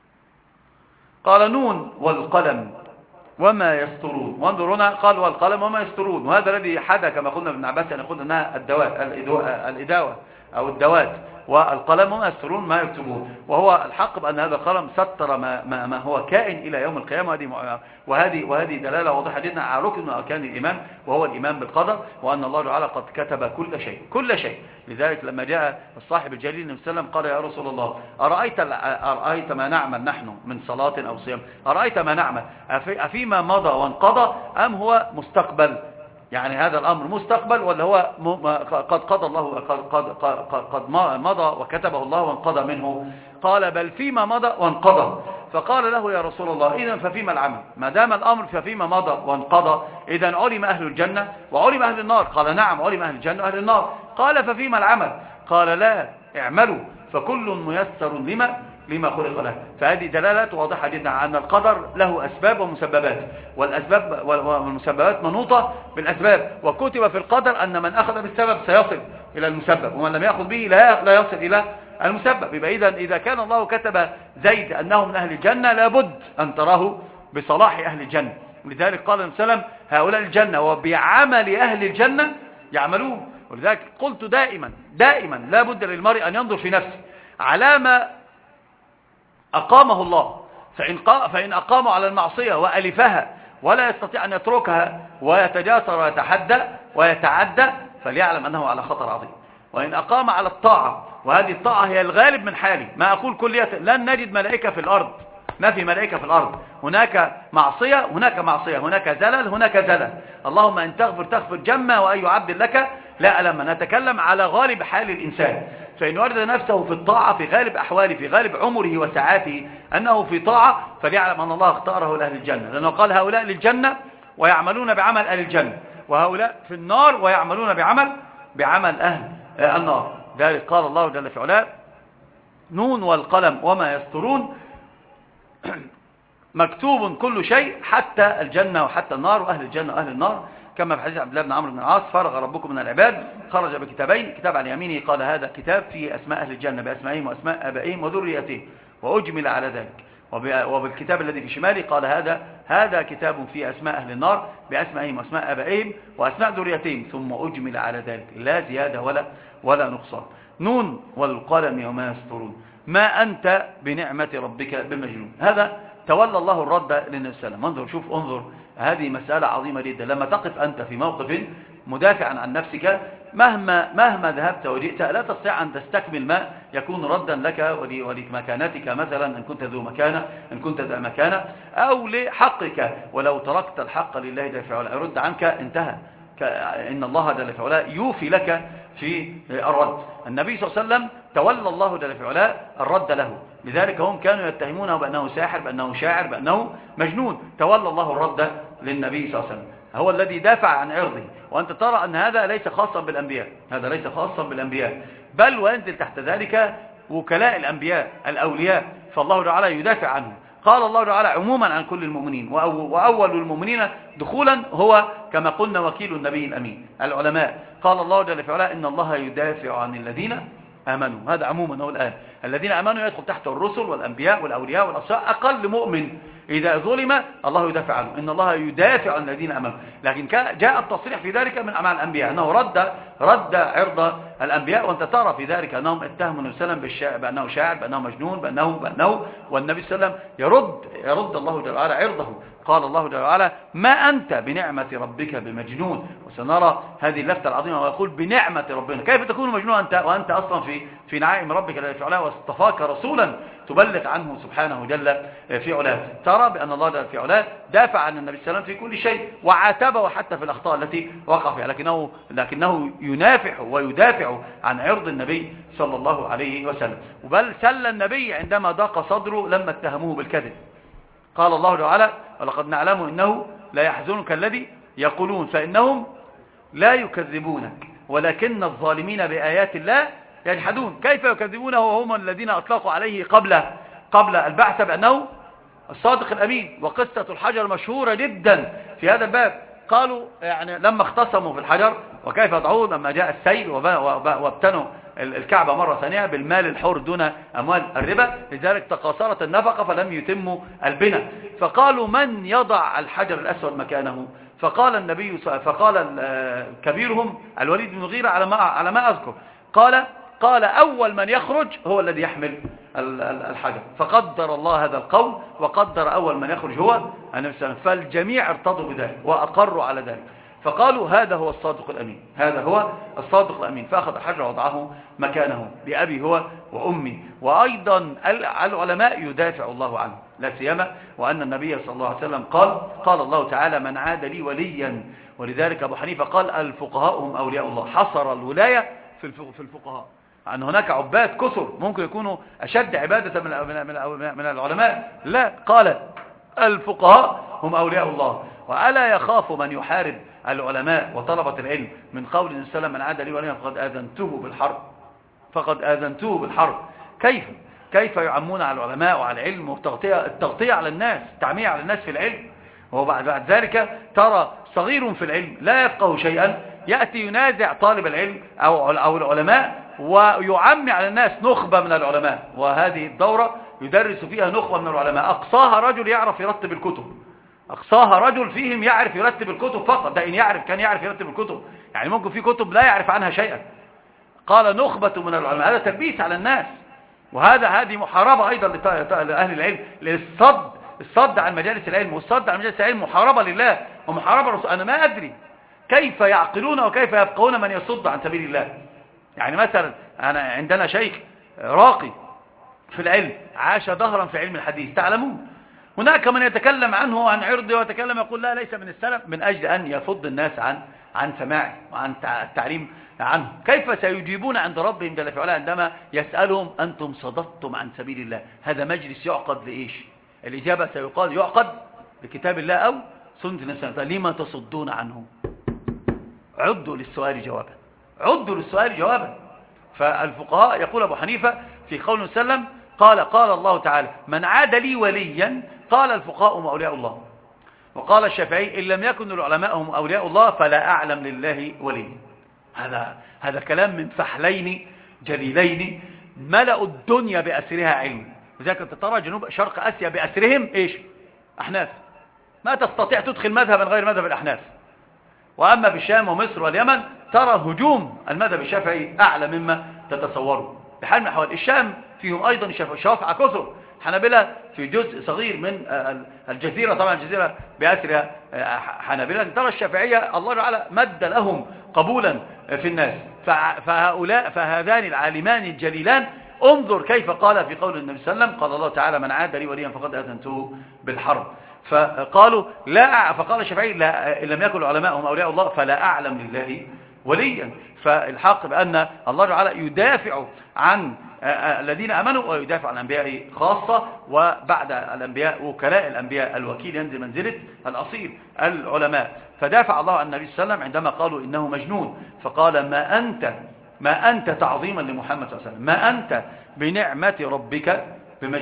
قال نون والقلم وما يسطرون. وانظر هنا قال والقلم وما يسطرون، وهذا الذي حدا كما قلنا ابن عباس أن يقول أنها الدوات الإداوة أو الدوات، والقلم وما يسطرون ما يكتبون. وهو الحق بأن هذا القلم ستر ما, ما, ما هو كائن إلى يوم القيامة. وهذه, وهذه دلالة واضحة جدا على ركن من أركان الإيمان، وهو الإيمان بالقدر، وأن الله تعالى قد كتب كل شيء كل شيء. لذلك لما جاء الصاحب الجليل النبي صلى الله عليه وسلم قال يا رسول الله أرأيت, أرأيت ما نعمل نحن من صلاة أو صيام، أرأيت ما نعمل أفيما مضى وانقضى أم هو مستقبل؟ يعني هذا الأمر مستقبل ولا هو قد قضى الله قد, قد, قد مضى وكتبه الله وانقضى منه؟ قال بل فيما مضى وانقضى. فقال له يا رسول الله إذن ففيما العمل؟ ما دام الأمر ففيما مضى وانقضى إذن علم أهل الجنة وعلم أهل النار. قال نعم علم أهل الجنة وأهل النار. قال ففيما العمل؟ قال لا اعملوا فكل ميسر لما لما خلق له. فهذه دلالات واضحة جدا على أن القدر له أسباب ومسببات، والأسباب والمسببات منوطة بالأسباب، وكتب في القدر أن من أخذ بالسبب سيصل إلى المسبب، ومن لم يأخذ به لا لا يصل إلى المسبب. يبقى إذا إذا كان الله كتب زيد أنه من أهل الجنة لابد أن تراه بصلاح أهل الجنة. لذلك قال النبي صلى الله عليه وسلم هؤلاء الجنة وبعمل أهل الجنة يعملون. ولذلك قلت دائما دائما لا بد للمرء أن ينظر في نفسه على ما أقامه الله، فإن, فإن أقاموا على المعصية وألفها ولا يستطيع أن يتركها ويتجاسر ويتحدى ويتعدى فليعلم أنه على خطر عظيم. وإن أقام على الطاعة، وهذه الطاعة هي الغالب من حالي، ما أقول كلية لن نجد ملائكة في الأرض، ما في ملائكة في الأرض، هناك معصية هناك معصية، هناك زلل هناك زلل. اللهم إن تغفر تغفر جمّا وأي عبد لك لا ألم. نتكلم على غالب حال الإنسان، فإن وجد نفسه في الطاعة في غالب أحواله في غالب عمره وساعاته أنه في طاعة فليعلم أن الله اختاره لأهل الجنة، لأنه قال هؤلاء للجنة ويعملون بعمل أهل الجنة، وهؤلاء في النار ويعملون بعمل بعمل أهل النار. ذلك قال الله جل في علاه نون والقلم وما يسطرون مكتوب كل شيء حتى الجنة وحتى النار، وأهل الجنة وأهل النار، كما في حديث عبد الله بن عمرو بن العاص فرغ ربكم من العباد خرج بكتابين، كتاب عن يمينه قال هذا كتاب فيه أسماء أهل الجنة بأسمائهم وأسماء آبائهم وذريتهم وأجمل على ذلك، وبالكتاب الذي في شماله قال هذا هذا كتاب فيه أسماء أهل النار بأسمائهم وأسماء آبائهم وأسماء ذريتهم ثم أجمل على ذلك لا زيادة ولا ولا نقصان. نون والقلم وما يسطرون ما أنت بنعمة ربك بمجنون. هذا تولى الله الرد للنبي صلى الله عليه وسلم. انظر شوف انظر هذه مسألة عظيمة جدا. لما تقف أنت في موقف مدافعا عن نفسك مهما مهما ذهبت وجئت لا تستطيع أن تستكمل ما يكون ردا لك ولمكانتك، مثلا إن كنت ذو مكانة إن كنت ذا مكانة أو لحقك، ولو تركت الحق لله جل في علاه يرد عنك انتهى. إن الله جل في علاه يوفي لك في الرد. النبي صلى الله عليه وسلم تولى الله جل في علاه الرد له، لذلك هم كانوا يتهمونه بأنه ساحر بأنه شاعر بأنه مجنون. تولى الله الرد للنبي صلى الله عليه وسلم، هو الذي دافع عن عرضه. وأنت ترى أن هذا ليس خاصا بالأنبياء، هذا ليس خاصا بالأنبياء، بل وينزل تحت ذلك وكلاء الأنبياء الأولياء، فالله تعالى يدافع عنهم. قال الله تعالى عموما عن كل المؤمنين، وأول المؤمنين دخولا هو كما قلنا وكيل النبي الأمين العلماء. قال الله جل في علاه إن الله يدافع عن الذين آمنوا، هذا عموما هو الآن. الذين امنوا يدخل تحت الرسل والانبياء والاولياء والاصفياء. اقل مؤمن اذا ظلم الله يدافع عنه، ان الله يدافع عن الذين امنوا. لكن جاء التصريح في ذلك من مع الانبياء انه رد رد عرض الانبياء، وانت ترى في ذلك انهم اتهموا النبي صلى الله عليه وسلم بانه شاعر، بانه مجنون، بانه بانه والنبي صلى الله عليه وسلم يرد يرد الله جل وعلا عرضه. قال الله جل وعلا: ما انت بنعمه ربك بمجنون. وسنرى هذه اللفته العظيمه ويقول بنعمه ربنا. كيف تكون مجنون انت وانت اصلا في في نعائم ربك الذي في علاه، واصطفاك رسولا تبلغ عنه سبحانه جل في علاه. ترى بان الله جل في علاه دافع عن النبي صلى الله عليه وسلم في كل شيء، وعاتبه حتى في الاخطاء التي وقع فيها، لكنه لكنه ينافح ويدافع عن عرض النبي صلى الله عليه وسلم. وبل سل النبي عندما ضاق صدره لما اتهموه بالكذب. قال الله تعالى: ولقد نعلم انه لا يحزنك الذي يقولون فانهم لا يكذبونك ولكن الظالمين بآيات الله يجحدون. كيف يكذبونه وهم الذين اطلقوا عليه قبل قبل البعث بانه الصادق الامين؟ وقصه الحجر مشهوره جدا في هذا الباب. قالوا يعني لما اختصموا في الحجر وكيف يضعوه لما جاء السيل وابتنوا الكعبة مرة ثانية بالمال الحر دون أموال الربا، لذلك تقاصرت النفقة فلم يتموا البناء. فقالوا: من يضع الحجر الأسود مكانه؟ فقال النبي فقال كبيرهم الوليد بن المغيرة على ما على ما أذكر، قال قال أول من يخرج هو الذي يحمل الحجر. فقدر الله هذا القول وقدر أول من يخرج هو النبي صلى الله عليه وسلم. فالجميع ارتضوا بذلك وأقروا على ذلك، فقالوا: هذا هو الصادق الأمين، هذا هو الصادق الأمين. فأخذ الحجر وضعه مكانه بأبي هو وأمي. وأيضا العلماء يدافع الله عنه، لا سيما وأن النبي صلى الله عليه وسلم قال قال الله تعالى: من عاد لي وليا. ولذلك أبو حنيفة قال: الفقهاء هم أولياء الله. حصر الولاية في الفقهاء، أن هناك عباد كثر ممكن يكونوا أشد عبادة من من العلماء. لا، قال: الفقهاء هم أولياء الله. وألا يخاف من يحارب العلماء وطلبة العلم من قول النبي صلى الله عليه وسلم: من عاد لي وليا فقد آذنته بالحرب فقد آذنته بالحرب. كيف كيف يعمون على العلماء وعلى العلم والتغطية التغطية على الناس، التعمية على الناس في العلم. وبعد بعد ذلك ترى صغير في العلم لا يفقه شيئا يأتي ينازع طالب العلم أو أو العلماء ويعمي على الناس نخبة من العلماء. وهذه الدورة يدرس فيها نخبة من العلماء أقصاها رجل يعرف يرتب الكتب، أقصاها رجل فيهم يعرف يرتب الكتب فقط. ده إن يعرف كان يعرف يرتب الكتب، يعني ممكن في كتب لا يعرف عنها شيئا. قال: نخبة من العلماء. هذا تلبيس على الناس، وهذا هذه محاربة أيضا لأهل العلم، للصد الصد عن مجالس العلم. والصد عن مجالس العلم محاربة لله ومحاربة الرسول. أنا ما أدري كيف يعقلون وكيف يفقهون من يصد عن سبيل الله. يعني مثلا أنا عندنا شيخ راقي في العلم عاش ظهرا في علم الحديث، تعلمون هناك من يتكلم عنه عن عرضه ويتكلم يقول لا ليس من السلف، من أجل أن يفض الناس عن عن سماعه وعن التعليم عنه. كيف سيجيبون عند ربهم جل في علاه عندما يسألهم: أنتم صددتم عن سبيل الله؟ هذا مجلس يعقد لإيش؟ الإجابة سيقال يعقد لكتاب الله أو سنة النبي صلى الله عليه وسلم. لما تصدون عنه؟ عدوا للسؤال جوابا، عدوا للسؤال جوابا. فالفقهاء يقول أبو حنيفة في قول النبي صلى الله عليه وسلم قال قال الله تعالى: من عاد لي وليا. قال الفقهاء هم أولياء الله. وقال الشافعي: إن لم يكن العلماء هم أولياء الله فلا أعلم لله وليا. هذا هذا كلام من فحلين جليلين ملأوا الدنيا بأسرها علم. لذلك أنت ترى جنوب شرق آسيا بأسرهم إيش؟ أحناف. ما تستطيع تدخل مذهبا غير مذهب الأحناف. وأما بالشام ومصر واليمن ترى هجوم المذهب الشافعي أعلى مما تتصوروا. بحال من الأحوال الشام فيهم أيضا الشافعة كثر، حنابلة في جزء صغير من الجزيرة، طبعا الجزيرة بأسرها حنابلة. ترى الشافعية الله تعالى مد لهم قبولا في الناس. فهؤلاء فهذان العالمان الجليلان انظر كيف قال في قول النبي صلى الله عليه وسلم: قال الله تعالى: من عاد لي وليا فقد آذنته بالحرب. فقالوا لا فقال الشافعي: لا، إن لم يكن العلماء هم أولياء الله فلا أعلم لله وليا. فالحق بأن الله تعالى يدافع عن الذين أمنوا ويدافع عن الأنبياء خاصة، وبعد الأنبياء وكلاء الأنبياء الوكيل ينزل منزلة الأصيل العلماء. فدافع الله عن النبي صلى الله عليه وسلم عندما قالوا إنه مجنون، فقال: ما أنت ما أنت تعظيما لمحمد صلى الله عليه وسلم، ما أنت بنعمة ربك بمجنون.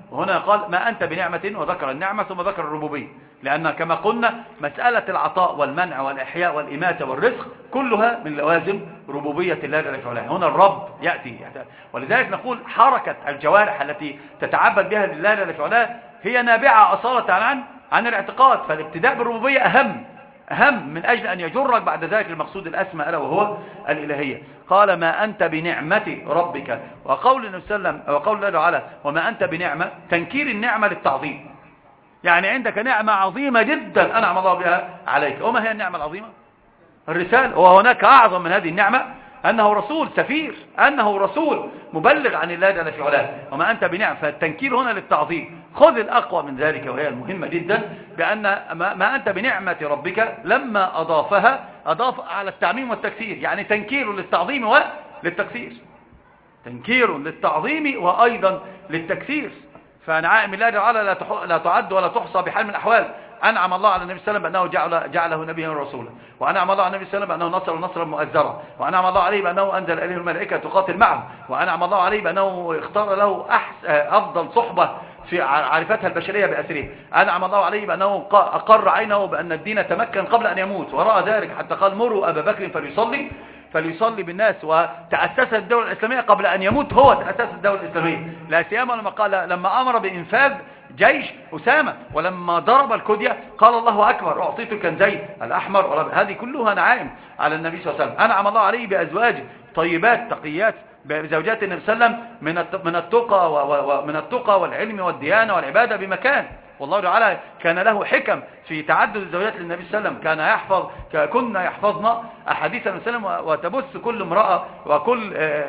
وهنا قال ما أنت بنعمة، وذكر النعمة ثم ذكر الربوبية، لأن كما قلنا مسألة العطاء والمنع والإحياء والإماتة والرزق كلها من لوازم ربوبية الله جل وعلا. هنا الرب يأتي، ولذلك نقول حركة الجوارح التي تتعبد بها لله جل وعلا هي نابعة أصالة عن عن الاعتقاد، فالابتداء بالربوبية أهم أهم من أجل أن يجرك بعد ذلك المقصود الأسمى ألا وهو الإلهية. قال ما أنت بنعمة ربك، وقول النبي صلى الله عليه وسلم وقول الله تعالى وما أنت بنعمة، تنكير النعمة للتعظيم، يعني عندك نعمة عظيمة جدا أنعم الله بها عليك. وما هي النعمة العظيمة؟ الرسالة. وهناك أعظم من هذه النعمة أنه رسول سفير، أنه رسول مبلغ عن الله جل وعلا. وما أنت بنعمة، فالتنكير هنا للتعظيم. خذ الأقوى من ذلك وهي المهمة جدا، بأن ما أنت بنعمة ربك لما أضافها أضاف على التعميم والتكثير، يعني تنكير للتعظيم وللتكثير، تنكير للتعظيم وأيضا للتكثير. فنعائم الله جل وعلا لا تعد ولا تحصى بحال من الأحوال. أنعم الله على النبي صلى الله عليه وسلم بأنه جعل جعله نبيا ورسولا، وأنعم الله على النبي صلى الله عليه وسلم بأنه نصر نصرا مؤزرا، وأنعم الله عليه بأنه أنزل إليه الملائكة تقاتل معه، وأنعم الله عليه بأنه اختار له أحسن أفضل صحبة في عرفتها البشرية بأسره. أنعم الله عليه بأنه أقر عينه بأن الدين تمكن قبل أن يموت، ورأى ذلك حتى قال مروا أبا بكر فليصلي فليصلي بالناس، وتأسست الدولة الإسلامية قبل أن يموت هو تأسست الدولة الإسلامية، لا سيما لما قال لما أمر بإنفاذ جيش أسامة، ولما ضرب الكدية قال الله أكبر أعطيت الكنزين الأحمر. هذه كلها نعائم على النبي صلى الله عليه وسلم. أنعم الله عليه بأزواج طيبات تقيات بزوجات النبي صلى الله عليه وسلم من التقى ومن التقى والعلم والديانة والعبادة بمكان. والله تعالى كان له حكم في تعدد الزوجات للنبي صلى الله عليه وسلم، كان يحفظ كنا يحفظنا أحاديث النبي صلى الله عليه وسلم، وتبث كل امرأة وكل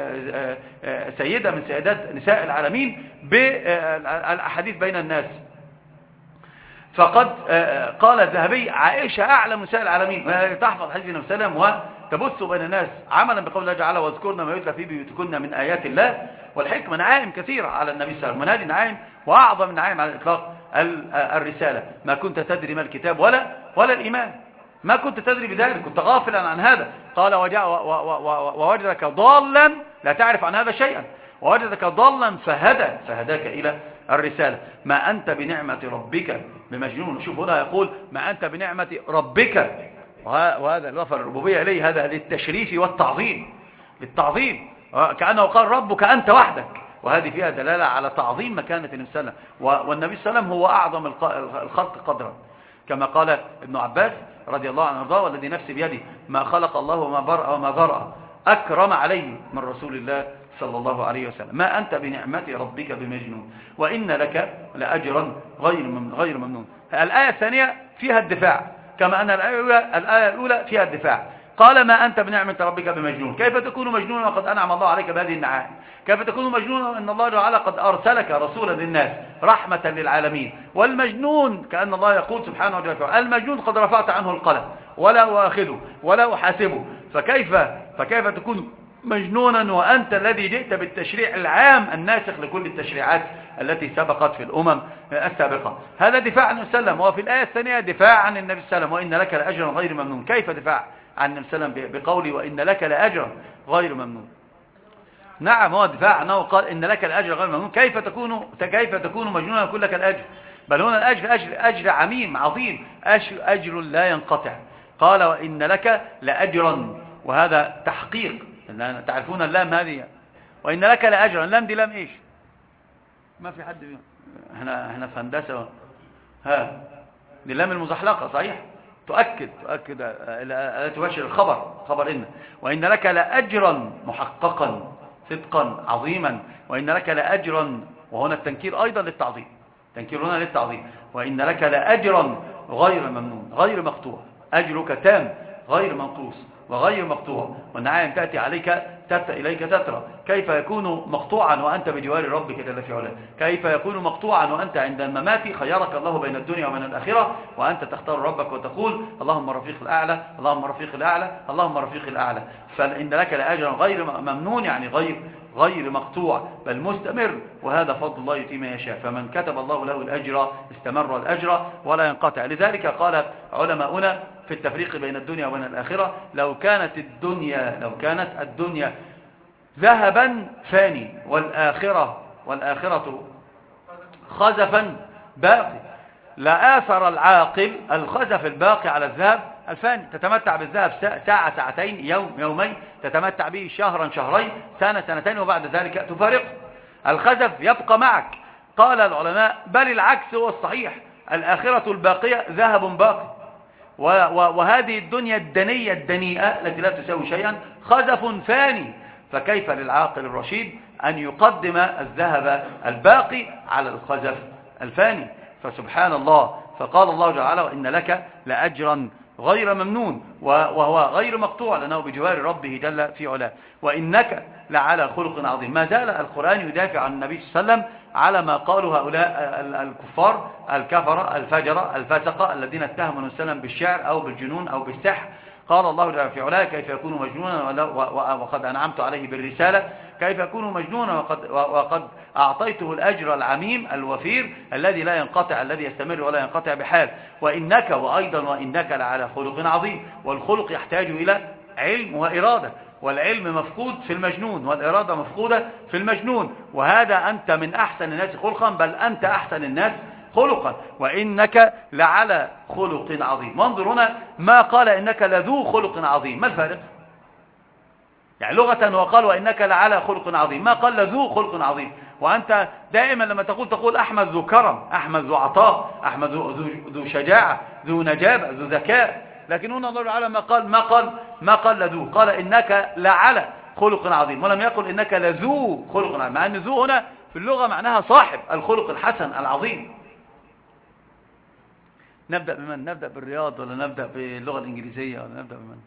سيدة من سيدات نساء العالمين بالأحاديث بين الناس. فقد قال الذهبي عائشة أعلم نساء العالمين، تحفظ حديث النبي صلى الله عليه وسلم وتبث بين الناس عملا بقول الله تعالى واذكرن ما يتلى في بيوتكن من آيات الله والحكمة. نعائم كثيرة على النبي صلى الله عليه وسلم، من هذه النعائم وأعظم النعائم على الإطلاق الرسالة. ما كنت تدري ما الكتاب ولا ولا الإيمان، ما كنت تدري بذلك، كنت غافلا عن هذا. قال وجاء ووجدك ضالا لا تعرف عن هذا شيئا، ووجدك ضالا فهدى فهداك إلى الرسالة. ما أنت بنعمة ربك بمجنون. شوف هنا يقول ما أنت بنعمة ربك، وهذا الوفر الربوبية إليه هذا للتشريف والتعظيم، للتعظيم، كأنه قال ربك أنت وحدك، وهذه فيها دلالة على تعظيم مكانة النبي صلى الله عليه وسلم. والنبي صلى الله عليه وسلم هو أعظم الخلق قدرا، كما قال ابن عباس رضي الله عنه وارضاه والذي نفسي بيده ما خلق الله وما برأ وما ذرأ أكرم عليه من رسول الله صلى الله عليه وسلم. ما أنت بنعمة ربك بمجنون وإن لك لأجرا غير غير ممنون. الآية الثانية فيها الدفاع، كما أن الآية الأولى فيها الدفاع. قال ما أنت بنعمة ربك بمجنون. كيف تكون مجنونا وقد أنعم الله عليك بهذه النعائم؟ كيف تكون مجنونا أن الله تعالى قد أرسلك رسولا للناس رحمة للعالمين؟ والمجنون كأن الله يقول سبحانه وتعالى المجنون قد رفعت عنه القلم ولا أؤاخذه ولا أحاسبه. فكيف فكيف تكون مجنونا وأنت الذي جئت بالتشريع العام الناسخ لكل التشريعات التي سبقت في الأمم السابقة؟ هذا دفاع عن النبي صلى الله عليه وسلم. وفي الآية الثانية دفاع عن النبي صلى الله عليه وسلم وإن لك لأجرا غير ممنون. كيف دفاع عن النبي صلى الله عليه وسلم بقوله وإن لك لأجرا غير ممنون؟ نعم هو دفاع عنه، قال إن لك الأجر غير ممنون. كيف تكون كيف تكون مجنونا يكون لك الأجر؟ بل هنا الأجر أجر أجر عميم عظيم، أجر, أجر لا ينقطع. قال وإن لك لأجرا، وهذا تحقيق. تعرفون اللام هذه وإن لك لأجرا، اللام دي لام إيش؟ ما في حد بيهم. احنا احنا في هندسة، ها دي لام المزحلقة صحيح، تؤكد تؤكد لا تباشر الخبر خبر إن وإن لك لأجرا محققا صدقا عظيما. وإن لك لأجرا، وهنا التنكير أيضا للتعظيم، تنكير هنا للتعظيم. وإن لك لأجرا غير ممنون غير مقطوع، أجرك تام غير منقوص وغير مقطوع. والنعائم تأتي عليك تت إليك تترى. كيف يكون مقطوعا وأنت بجوار ربك جل في علاه؟ كيف يكون مقطوعا وأنت عند الممات خيرك الله بين الدنيا وبين الآخرة، وأنت تختار ربك وتقول اللهم رفيق الأعلى اللهم رفيق الأعلى اللهم رفيق الأعلى. فإن لك لأجرا غير ممنون، يعني غير غير مقطوع بل مستمر، وهذا فضل الله يؤتيه من يشاء. فمن كتب الله له الأجر استمر الأجر ولا ينقطع. لذلك قال علماؤنا في التفريق بين الدنيا وبين الآخرة لو كانت الدنيا لو كانت الدنيا ذهبا فاني والآخرة والآخرة خزفا باقي. لا آثر العاقل الخزف الباقي على الذهب الفاني. تتمتع بالذهب ساعة ساعتين، يوم يومين، تتمتع به شهرا شهرين، سنة سنتين، وبعد ذلك تفارقه. الخزف يبقى معك. قال العلماء بل العكس هو الصحيح، الآخرة الباقية ذهب باقي، وهذه الدنيا الدنية الدنيئة التي لا تساوي شيئا خزف فاني. فكيف للعاقل الرشيد أن يقدم الذهب الباقي على الخزف الفاني؟ فسبحان الله. فقال الله جل وعلا وإن لك لأجرا غير ممنون، وهو غير مقطوع لأنه بجوار ربه جل في علاه. وإنك لعلى خلق عظيم. ما زال القرآن يدافع عن النبي صلى الله عليه وسلم على ما قاله هؤلاء الكفار الكفرة الفجرة الفاسقة الذين اتهموا النبي صلى الله عليه وسلم بالشعر أو بالجنون أو بالسحر. قال الله جل في علاه كيف يكون مجنونا وقد أنعمت عليه بالرسالة، كيف يكون مجنونا وقد, وقد أعطيته الأجر العميم الوفير الذي لا ينقطع، الذي يستمر ولا ينقطع بحال. وإنك وأيضا وإنك لعلى خلق عظيم. والخلق يحتاج إلى علم وإرادة، والعلم مفقود في المجنون، والإرادة مفقودة في المجنون. وهذا أنت من أحسن الناس خلقا، بل أنت أحسن الناس خلقا. وإنك لعلى خلق عظيم. وانظر هنا ما قال إنك لذو خلق عظيم. ما الفارق؟ يعني لغة وقال وإنك لعلى خلق عظيم، ما قال لذو خلق عظيم. وأنت دائما لما تقول تقول أحمد ذو كرم، أحمد ذو عطاء، أحمد ذو شجاعة، ذو نجابة، ذو ذكاء. لكن هنا الله تعالى ما قال ما قال ما قال لذو، قال إنك لعلى خلق عظيم، ولم يقل إنك لذو خلق عظيم، مع أن ذو هنا في اللغة معناها صاحب الخلق الحسن العظيم. نبدأ بمن؟ نبدأ بالرياض ولا نبدأ باللغة الإنجليزية ولا نبدأ بمن؟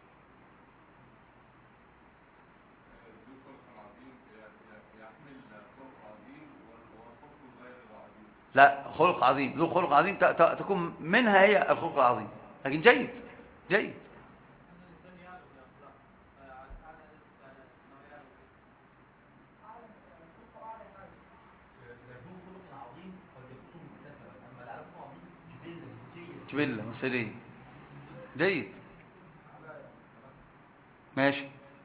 لا، خلق عظيم، ذو خلق عظيم تكون منها هي الخلق العظيم. لكن جيد جيد. جبلة مسلية جيد ماشي.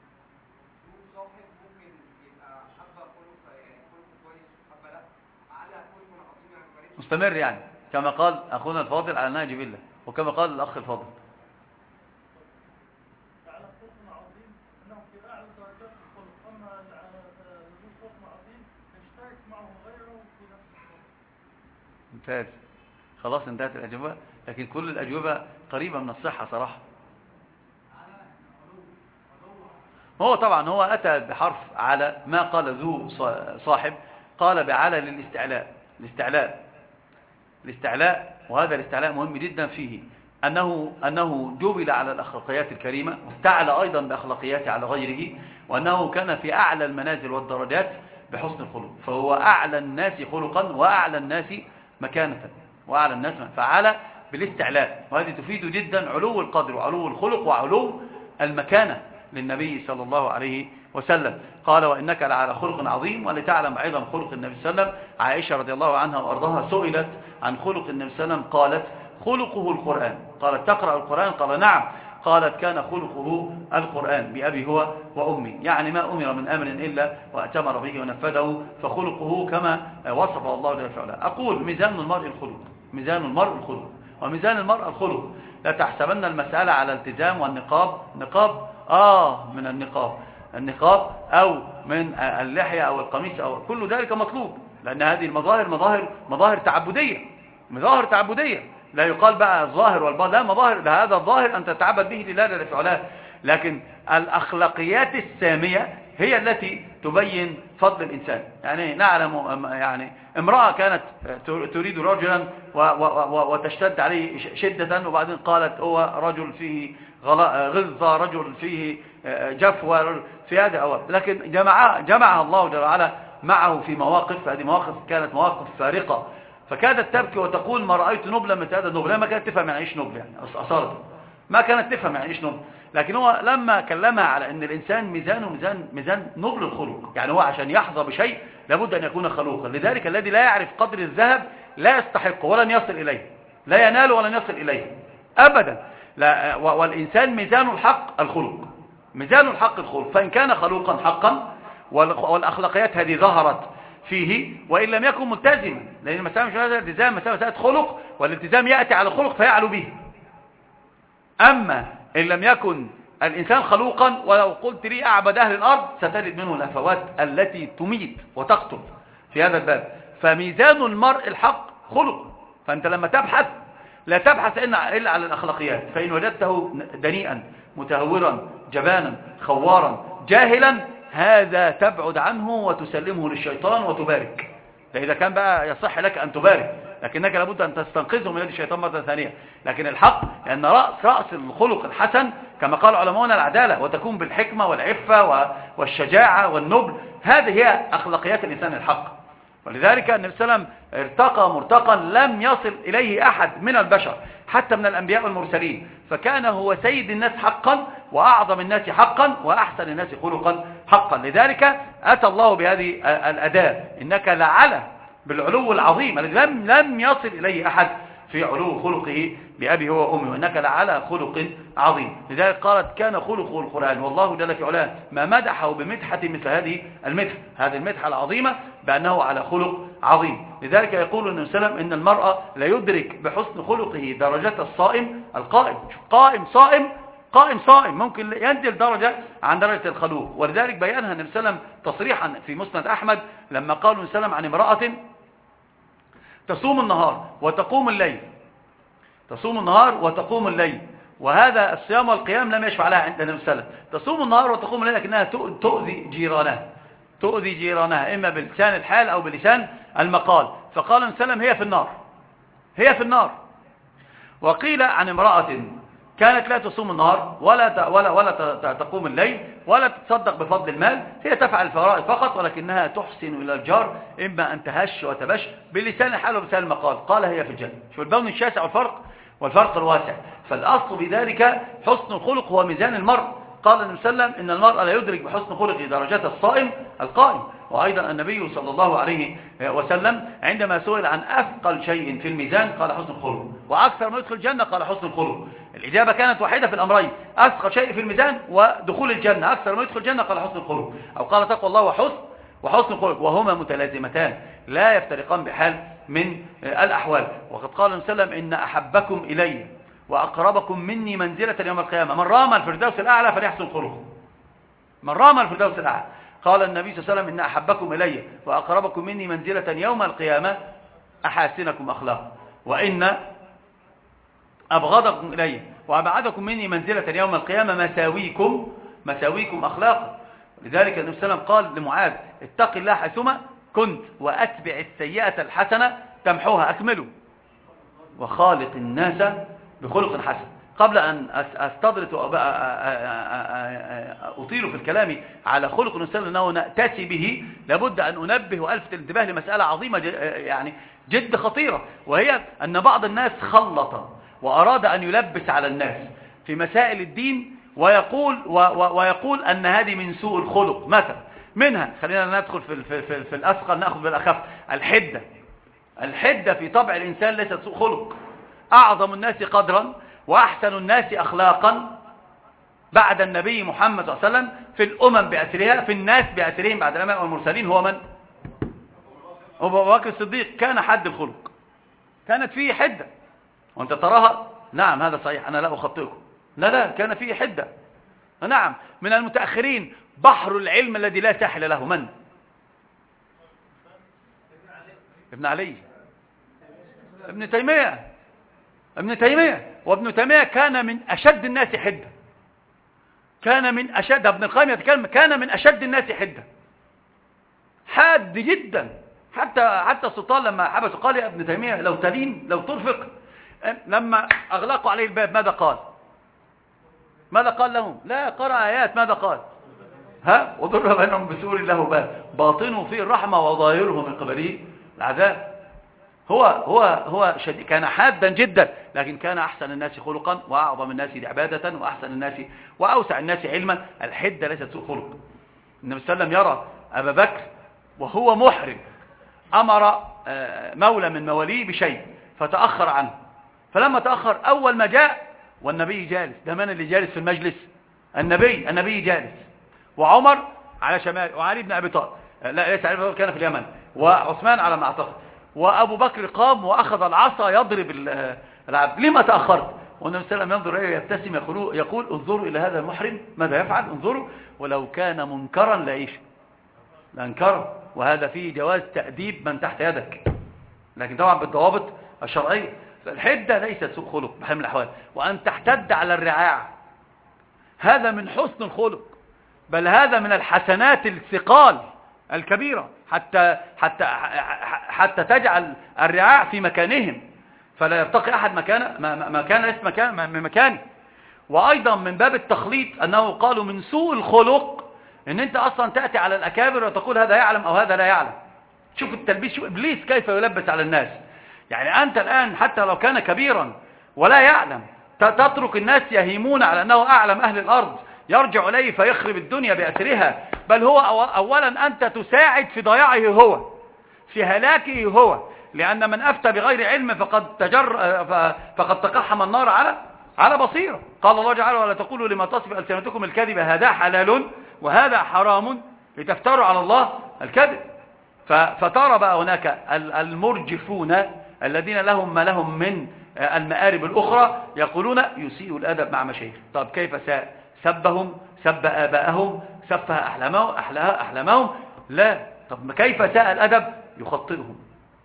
مستمر يعني كما قال أخونا الفاضل على أنها جبلة، وكما قال الأخ الفاضل ممتاز. خلاص انتهت الأجوبة، لكن كل الأجوبة قريبة من الصحة صراحة. هو طبعا هو أتى بحرف على، ما قال ذو صاحب، قال بعلى للاستعلاء، الاستعلاء الاستعلاء وهذا الاستعلاء مهم جدا فيه أنه, أنه جبل على الأخلاقيات الكريمة، واستعلى أيضا بأخلاقياته على غيره، وأنه كان في أعلى المنازل والدرجات بحسن الخلق، فهو أعلى الناس خلقا وأعلى الناس مكانة وأعلى الناس فعلى بالاستعلاء. وهذه تفيد جدا علو القدر وعلو الخلق وعلو المكانة للنبي صلى الله عليه وسلم. قال وإنك لعلى خلق عظيم. ولتعلم أيضا خلق النبي صلى الله عليه وسلم، عائشة رضي الله عنها وأرضاها سئلت عن خلق النبي صلى الله عليه وسلم قالت خلقه القرآن. قالت تقرأ القرآن؟ قال نعم. قالت كان خلقه القرآن بأبي هو وأمي، يعني ما أمر من أمر إلا وأتمر به ونفذه، فخلقه كما وصفه الله جل وعلا. أقول ميزان المرء الخلق، ميزان المرء الخلق، وميزان المرء الخلق. لا تحسبن المسألة على التزام والنقاب، نقاب آه من النقاب النقاب أو من اللحية أو القميص أو كل ذلك مطلوب، لأن هذه المظاهر مظاهر مظاهر تعبدية، مظاهر تعبدية. لا يقال بقى الظاهر والباطن، لا، مظاهر، ده هذا الظاهر أن تتعبد به لله جل في علاه. لكن الأخلاقيات السامية هي التي تبين فضل الإنسان. يعني نعلم يعني امرأة كانت تريد رجلا وتشتد عليه شدة، وبعدين قالت هو رجل فيه غلظة، رجل فيه جفوة، في هذا أول، لكن جمع جمعها الله جل وعلا معه في مواقف، هذه مواقف كانت مواقف فارقة، فكادت تبكي وتقول ما رأيت نبلا مثل هذا النبل. ما كانت تفهم يعني ايش نبل، يعني أصارت ما كانت تفهم يعني ايش نبل. لكن هو لما كلمها على ان الانسان ميزانه ميزان ميزان نبل الخلق، يعني هو عشان يحظى بشيء لابد ان يكون خلوقا. لذلك الذي لا يعرف قدر الذهب لا يستحقه ولن يصل اليه، لا ينال ولن يصل اليه ابدا. لا، والانسان ميزان الحق الخلق، ميزان الحق الخلق. فان كان خلوقا حقا، والاخلاقيات هذه ظهرت فيه وإن لم يكن ملتزما، لأن المسألة مش مسألة التزام، مسألة مسألة خلق، والالتزام يأتي على الخلق فيعلو به. أما إن لم يكن الإنسان خلوقا، ولو قلت لي أعبد أهل الأرض ستجد منه الهفوات التي تميت وتقتل في هذا الباب. فميزان المرء الحق خلق، فأنت لما تبحث لا تبحث إلا على الأخلاقيات، فإن وجدته دنيئا متهورا جبانا خوارا جاهلا هذا تبعد عنه وتسلمه للشيطان وتبارك. فإذا كان بقى يصح لك أن تبارك، لكنك لابد أن تستنقذه من يد الشيطان مرة ثانية. لكن الحق لأن رأس رأس الخلق الحسن كما قال علماؤنا العدالة، وتكون بالحكمة والعفة والشجاعة والنبل، هذه هي أخلاقيات الإنسان الحق. ولذلك النبي صلى الله عليه وسلم ارتقى مرتقا لم يصل إليه أحد من البشر حتى من الأنبياء والمرسلين، فكان هو سيد الناس حقا وأعظم الناس حقا وأحسن الناس خلقا حقا. لذلك أتى الله بهذه الأداة، إنك لعلى بالعلو العظيم الذي لم لم يصل إليه أحد في علو خلقه بأبي هو وأمي، وإنك لعلى خلق عظيم. لذلك قالت كان خلقه القرآن، والله جل في علاه ما مدحه بمدحة مثل هذه المدحة، هذه المدحة العظيمة بأنه على خلق عظيم. لذلك يقول النبي صلى الله عليه وسلم إن المرأة لا يدرك بحسن خلقه درجة الصائم القائم. قائم صائم قائم صائم ممكن ينزل درجة عن درجة الخلوق. ولذلك بيانها النبي صلى الله عليه وسلم تصريحا في مسند أحمد لما قالوا النبي صلى الله عليه وسلم عن امرأة تصوم النهار وتقوم الليل، تصوم النهار وتقوم الليل، وهذا الصيام والقيام لم يشفع لها عند النبي صلى الله عليه وسلم. تصوم النهار وتقوم الليل لكنها تؤذي جيرانها، تؤذي جيرانها إما بلسان الحال أو بلسان المقال. فقال النبي صلى الله عليه وسلم هي في النار، هي في النار. وقيل عن امرأة كانت لا تصوم النهار ولا ولا ولا تقوم الليل ولا تتصدق بفضل المال، هي تفعل الفرائض فقط، ولكنها تحسن إلى الجار إما أن تهش وتبش بلسان الحال وبلسان المقال، قال هي في الجنة. شوف البون الشاسع والفرق والفرق الواسع. فالأصل بذلك حسن الخلق هو ميزان المرء. قال النبي صلى الله عليه وسلم إن المرء لا يدرك بحسن خلقه درجات الصائم القائم. وأيضا النبي صلى الله عليه وسلم عندما سئل عن أثقل شيء في الميزان قال حسن الخلق، وأكثر ما يدخل الجنة قال حسن الخلق. الإجابة كانت واحدة في الأمرين، أثقل شيء في الميزان ودخول الجنة، أكثر ما يدخل الجنة قال حسن الخلق، أو قال تقوى الله وحسن وحسن الخلق، وهما متلازمتان لا يفترقان بحال من الأحوال. وقد قال النبي صلى الله عليه وسلم إن أحبكم إلي وأقربكم مني منزلة يوم القيامة من رام الفردوس الأعلى فليحسن خلقه. من رام الفردوس الأعلى. قال النبي صلى الله عليه وسلم إن أحبكم إلي وأقربكم مني منزلة يوم القيامة أحاسنكم أخلاقا، وإن أبغضكم إلي وأبعدكم مني منزلة يوم القيامة مساويكم مساويكم أخلاقا. لذلك النبي صلى الله عليه وسلم قال لمعاذ اتق الله حيثما كنت وأتبع السيئة الحسنة تمحوها، أكملوا، وخالق الناس بخلق حسن. قبل أن أستدرك أطيل في الكلام على خلق النبي صلى الله عليه وسلم أنه نأتسي به، لابد أن أنبه وألفت الانتباه لمسألة عظيمة يعني جد خطيرة، وهي أن بعض الناس خلط وأراد أن يلبس على الناس في مسائل الدين ويقول, ويقول أن هذه من سوء الخلق. مثلا منها خلينا ندخل في, في, في, في الأثقل نأخذ بالأخف، الحدة. الحدة في طبع الإنسان ليست سوء خلق. أعظم الناس قدرا وأحسن الناس أخلاقا بعد النبي محمد صلى الله عليه وسلم في الأمم بأسرها، في الناس بأسرهم بعد الأنبياء والمرسلين هو من؟ أبو بكر الصديق. كان حد الخلق، كانت فيه حدة، وأنت تراها. نعم هذا صحيح، أنا لا أخطئكم، لا لا كان فيه حدة. نعم من المتأخرين بحر العلم الذي لا ساحل له من؟ ابن علي، ابن تيمية، ابن تيمية. وابن تيمية كان من أشد الناس حدة، كان من أشد، ابن القيم يتكلم كان من أشد الناس حدة، حاد جدا. حتى حتى السلطان لما حبسه قال يا ابن تيمية لو تلين لو ترفق. لما أغلقوا عليه الباب ماذا قال؟ ماذا قال لهم؟ لا قرأ آيات. ماذا قال؟ ها وضرب بينهم بسور له باب باطنه فيه الرحمة وظاهره من قبله العذاب. هو هو هو شديد، كان حادا جدا، لكن كان أحسن الناس خلقا وأعظم الناس عبادة وأحسن الناس وأوسع الناس علما. الحدة ليست سوء خلق. النبي صلى الله عليه وسلم يرى أبا بكر وهو محرم، أمر مولى من مواليه بشيء فتأخر عنه، فلما تأخر أول ما جاء والنبي جالس، ده من اللي جالس في المجلس؟ النبي النبي جالس، وعمر على شمال، وعلي بن أبي طالب لا ليس علي بن أبي طالب كان في اليمن، وعثمان على ما اعتقد، وابو بكر قام واخذ العصا يضرب العبد. لما تاخرت؟ والنبي صلى الله عليه وسلم ينظر اليه يبتسم يقول يقول انظروا الى هذا المحرم ماذا يفعل، انظروا، ولو كان منكرا لايش لانكر. وهذا فيه جواز تأديب من تحت يدك، لكن طبعا بالضوابط الشرعيه. فالحده ليست سوء خلق بحال من الاحوال، وان تحتد على الرعاع هذا من حسن الخلق، بل هذا من الحسنات الثقال الكبيرة، حتى حتى حتى تجعل الرعاع في مكانهم، فلا يرتقي أحد مكان مكان ليس مكان من مكانه. وأيضا من باب التخليط أنه قالوا من سوء الخلق أن أنت أصلا تأتي على الأكابر وتقول هذا يعلم أو هذا لا يعلم. شوف التلبيس، شوف إبليس كيف يلبس على الناس. يعني أنت الآن حتى لو كان كبيرا ولا يعلم تترك الناس يهيمون على أنه أعلم أهل الأرض، يرجع إليه فيخرب الدنيا بأسرها. بل هو أولا أنت تساعد في ضياعه هو، في هلاكه هو، لأن من أفتى بغير علم فقد تجر فقد تقحم النار على على بصيرة. قال الله تعالى ولا تقولوا لما تصف ألسنتكم الكذب هذا حلال وهذا حرام لتفتروا على الله الكذب. فترى بقى هناك المرجفون الذين لهم ما لهم من المآرب الأخرى يقولون يسيء الأدب مع مشايخ. طب كيف ساء؟ سبهم، سب آباءهم، سفه أحلامهم, أحلامهم لا. طب كيف ساء الأدب؟ يخطئهم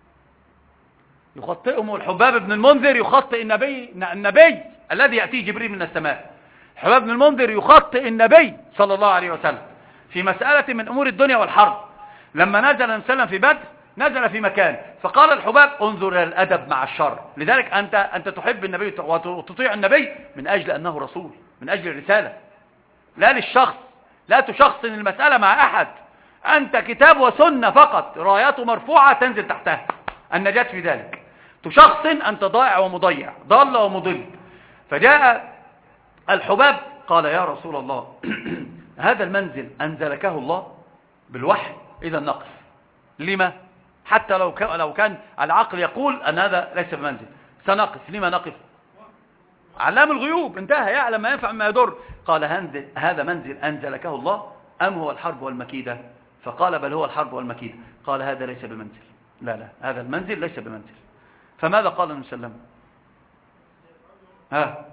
يخطئهم الحباب بن المنذر يخطئ النبي النبي الذي يأتيه جبريل من السماء. حباب بن المنذر يخطئ النبي صلى الله عليه وسلم في مسألة من أمور الدنيا والحرب. لما نزل النبي صلى الله عليه وسلم في بدر نزل في مكان، فقال الحباب انظر إلى الأدب مع الشر. لذلك أنت أنت تحب النبي وتطيع النبي من أجل أنه رسول، من أجل الرسالة، لا للشخص. لا تشخصن المسألة مع أحد، أنت كتاب وسنة فقط، رايات مرفوعة تنزل تحتها، النجاة في ذلك. تشخصن أنت ضائع ومضيع، ضال ومضل. فجاء الحباب قال يا رسول الله هذا المنزل أنزلكه الله بالوحي، إذا نقف. لما؟ حتى لو لو كان العقل يقول أن هذا ليس بمنزل، سنقف. لما نقف؟ علام الغيوب، انتهى، يعلم ما ينفع ما يضر. قال هذا منزل أنزلكه الله أم هو الحرب والمكيدة؟ فقال بل هو الحرب والمكيدة. قال هذا ليس بمنزل، لا لا هذا المنزل ليس بمنزل. فماذا قال النبي صلى الله عليه وسلم؟ ها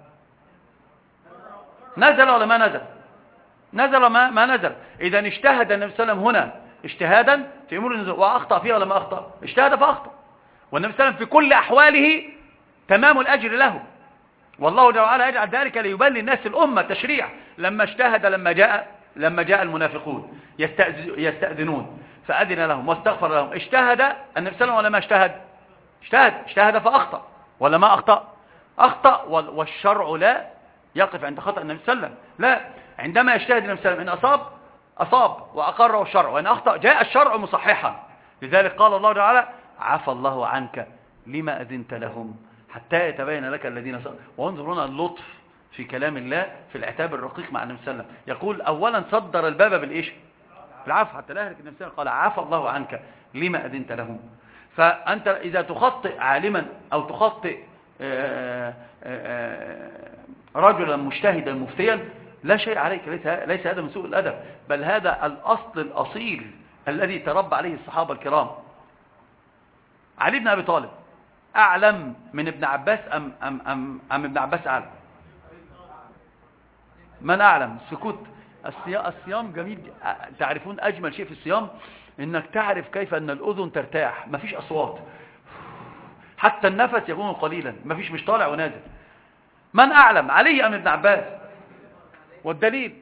نزل ولا ما نزل؟ نزل ما, ما نزل. إذا اجتهد النبي صلى الله عليه وسلم هنا اجتهادا في أمور النزول، وأخطأ فيها ولا ما أخطأ؟ اجتهد فأخطأ، والنبي صلى الله عليه وسلم في كل أحواله تمام الأجر له، والله جل وعلا يجعل ذلك ليبلي الناس الأمة تشريع. لما اجتهد لما جاء لما جاء المنافقون يستأذنون فأذن لهم واستغفر لهم، اجتهد النبي صلى الله عليه وسلم ولا ما اجتهد؟ اجتهد اجتهد فأخطأ ولا ما أخطأ؟ أخطأ. والشرع لا يقف عند خطأ النبي صلى الله عليه وسلم، لا، عندما يجتهد النبي صلى الله عليه وسلم إن أصاب أصاب وأقره الشرع، وإن أخطأ جاء الشرع مصححا. لذلك قال الله تعالى عفى الله عنك لما أذنت لهم حتى يتبين لك الذين صدقوا. وانظر هنا اللطف في كلام الله في العتاب الرقيق مع النبي صلى الله عليه وسلم. يقول أولا صدر الباب بالإيش؟ بالعفو، حتى لا يهلك النبي صلى الله عليه وسلم. قال عفى الله عنك لما أذنت لهم. فأنت إذا تخطئ عالما أو تخطئ آآ آآ رجلا مجتهدا مفتيا لا شيء عليك، ليس ليس هذا من سوء الأدب، بل هذا الأصل الأصيل الذي تربى عليه الصحابة الكرام. علي بن أبي طالب أعلم من ابن عباس أم, أم, أم, أم ابن عباس أعلم؟ من أعلم؟ السكوت. الصيام جميل. تعرفون أجمل شيء في الصيام إنك تعرف كيف أن الأذن ترتاح، مفيش أصوات، حتى النفس يكون قليلا، مفيش مش طالع ونازل. من أعلم؟ علي أم ابن عباس؟ والدليل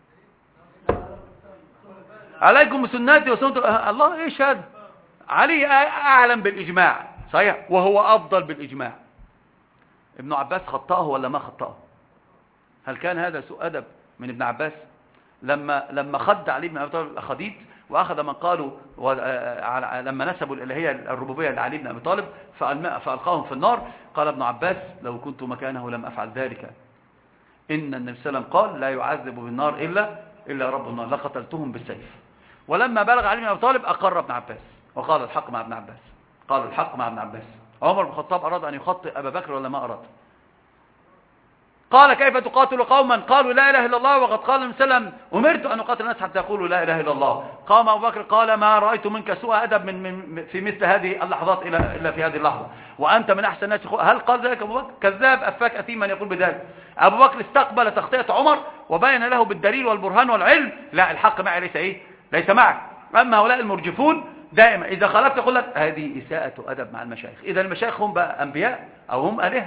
عليكم بسنتي وسنة الله. ايش هذا؟ علي أعلم بالإجماع صحيح، وهو أفضل بالإجماع. ابن عباس خطأه ولا ما خطأه؟ هل كان هذا سوء أدب من ابن عباس لما لما خد علي بن أبي طالب الأخديد وأخذ من قالوا لما نسبوا الإلهية الربوبية لعلي بن أبي طالب فألقاهم في النار؟ قال ابن عباس لو كنت مكانه لم أفعل ذلك، إن النبي صلى الله عليه وسلم قال لا يعذب بالنار إلا إلا رب النار، لقتلتهم بالسيف. ولما بلغ علي بن أبي طالب أقر ابن عباس وقال الحق مع ابن عباس، قال الحق مع ابن عباس. عمر بن الخطاب أراد أن يخطئ أبا بكر ولا ما أراد؟ قال كيف تقاتل قوما قالوا لا إله إلا الله وقد قال النبي صلى الله عليه وسلم أمرت أن أقاتل الناس حتى يقولوا لا إله إلا الله. قام أبو بكر قال ما رأيت منك سوء أدب من من في مثل هذه اللحظات إلا في هذه اللحظة، وأنت من أحسن الناس. هل قال ذلك أبو بكر؟ كذاب أفاك أثيم من يقول بذلك. أبو بكر استقبل تغطية عمر وبين له بالدليل والبرهان والعلم لا الحق معي ليس إيه ليس معك. أما هؤلاء المرجفون دائما إذا خالفت يقول لك هذه إساءة أدب مع المشايخ. إذا المشايخ هم بقى أنبياء أو هم آلهة.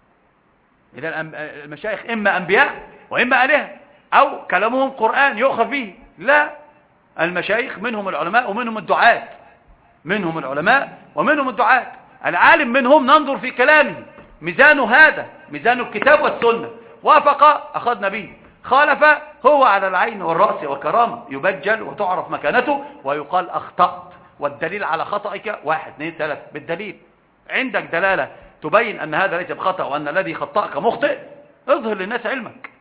إذا المشايخ إما أنبياء وإما آلهة أو كلامهم قرآن يؤخذ به. لا، المشايخ منهم العلماء ومنهم الدعاة، منهم العلماء ومنهم الدعاة. العالم منهم ننظر في كلامه ميزانه هذا ميزان الكتاب والسنة، وافق أخذنا به، خالف هو على العين والرأس والكرامة، يبجل وتعرف مكانته ويقال أخطأت، والدليل على خطأك واحد اثنين ثلاثة بالدليل. عندك دلالة تبين أن هذا ليس بخطأ وأن الذي خطأك مخطئ، اظهر للناس علمك،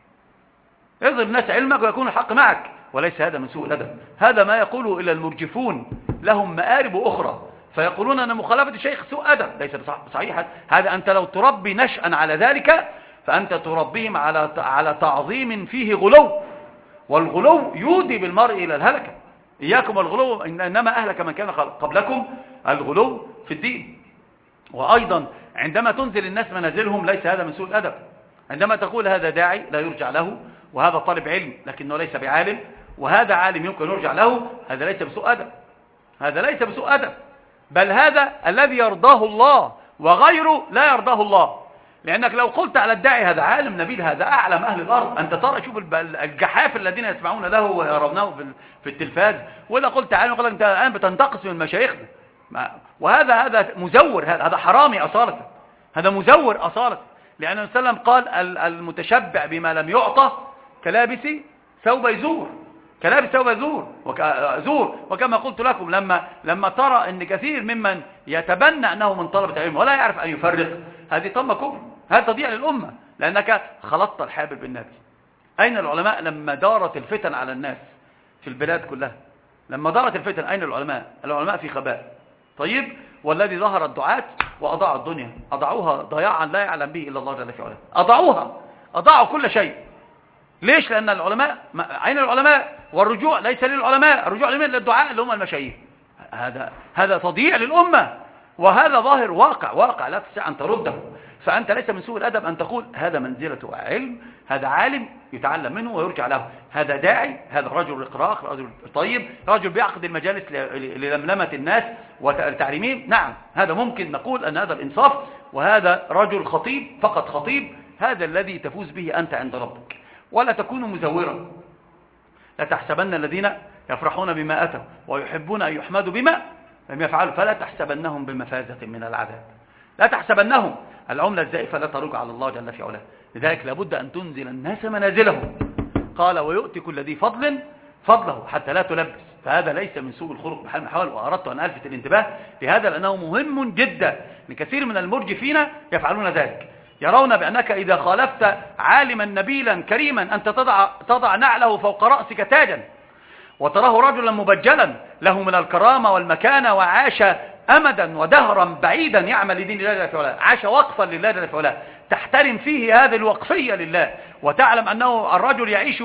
اظهر للناس علمك ويكون الحق معك، وليس هذا من سوء الأدب. هذا ما يقوله إلى المرجفون، لهم مآرب أخرى فيقولون أن مخالفة الشيخ سوء أدب، ليس صحيحا. هذا أنت لو تربي نشأ على ذلك فأنت تربيهم على على تعظيم فيه غلو، والغلو يودي بالمرء إلى الهلكة. إياكم الغلو إنما أهلك من كان قبلكم الغلو في الدين. وأيضا عندما تنزل الناس منازلهم ليس هذا من سوء الأدب. عندما تقول هذا داعي لا يرجع له، وهذا طالب علم لكنه ليس بعالم، وهذا عالم يمكن يرجع له، هذا ليس بسوء أدب، هذا ليس بسوء أدب، بل هذا الذي يرضاه الله وغيره لا يرضاه الله. لأنك لو قلت على الداعي هذا عالم نبيل هذا أعلم أهل الأرض، أنت ترى شوف الجحاف الذين يسمعون له ويرونه في التلفاز، وإذا قلت عالم يقول لك أنت الآن بتنتقص من مشايخنا، وهذا هذا مزور، هذا هذا حرامي أصالة، هذا مزور أصالة. لأن النبي صلى الله عليه وسلم قال المتشبع بما لم يعطى كلابس ثوب يزور، كلابس ثوب يزور وزور. وكما قلت لكم لما لما ترى ان كثير ممن يتبنى انه من طلبة العلم ولا يعرف ان يفرق، هذه طمة كفر، هذا تضيع للأمة، لأنك خلطت الحابل بالنبي. أين العلماء لما دارت الفتن على الناس في البلاد كلها؟ لما دارت الفتن أين العلماء؟ العلماء في خباء. طيب، والذي ظهر الدعاة وأضاعوا الدنيا، أضاعوها ضياعا لا يعلم به إلا الله جل في علاه، أضاعوها، أضاعوا كل شيء. ليش؟ لأن العلماء، أين العلماء؟ والرجوع ليس للعلماء، الرجوع لمن؟ للدعاء اللي هم المشايخ. هذا هذا تضييع للأمة، وهذا ظاهر واقع واقع لا تستطيع أن ترده. فأنت ليس من سوء الأدب أن تقول هذا منزلته علم، هذا عالم يتعلم منه ويرجع له، هذا داعي، هذا رجل رقراق، رجل طيب، رجل بيعقد المجالس للملمة الناس وتعليمهم. نعم، هذا ممكن نقول أن هذا الإنصاف، وهذا رجل خطيب فقط خطيب، هذا الذي تفوز به أنت عند ربك. ولا تكونوا مزورا، لا تحسبن الذين يفرحون بما أتوا ويحبون أن يحمدوا بما لم يفعلوا فلا تحسبنهم بمفازة من العذاب، لا تحسبنهم. العملة الزائفة لا ترجع على الله جل في علاه، لذلك لابد أن تنزل الناس منازلهم. قال ويؤتي كل ذي فضل فضله حتى لا تلبس، فهذا ليس من سوء الخلق بحال من الأحوال. وأردت أن ألفت الانتباه لهذا لأنه مهم جدا، لكثير من المرجفين يفعلون ذلك، يرون بأنك إذا خالفت عالما نبيلا كريما أنت تضع, تضع نعله فوق رأسك تاجا، وتراه رجلا مبجلا له من الكرامة والمكانة، وعاش أمدا ودهرا بعيدا يعمل لدين الله جل وعلا، عاش وقفا لله جل وعلا، تحترم فيه هذه الوقفية لله، وتعلم أنه الرجل يعيش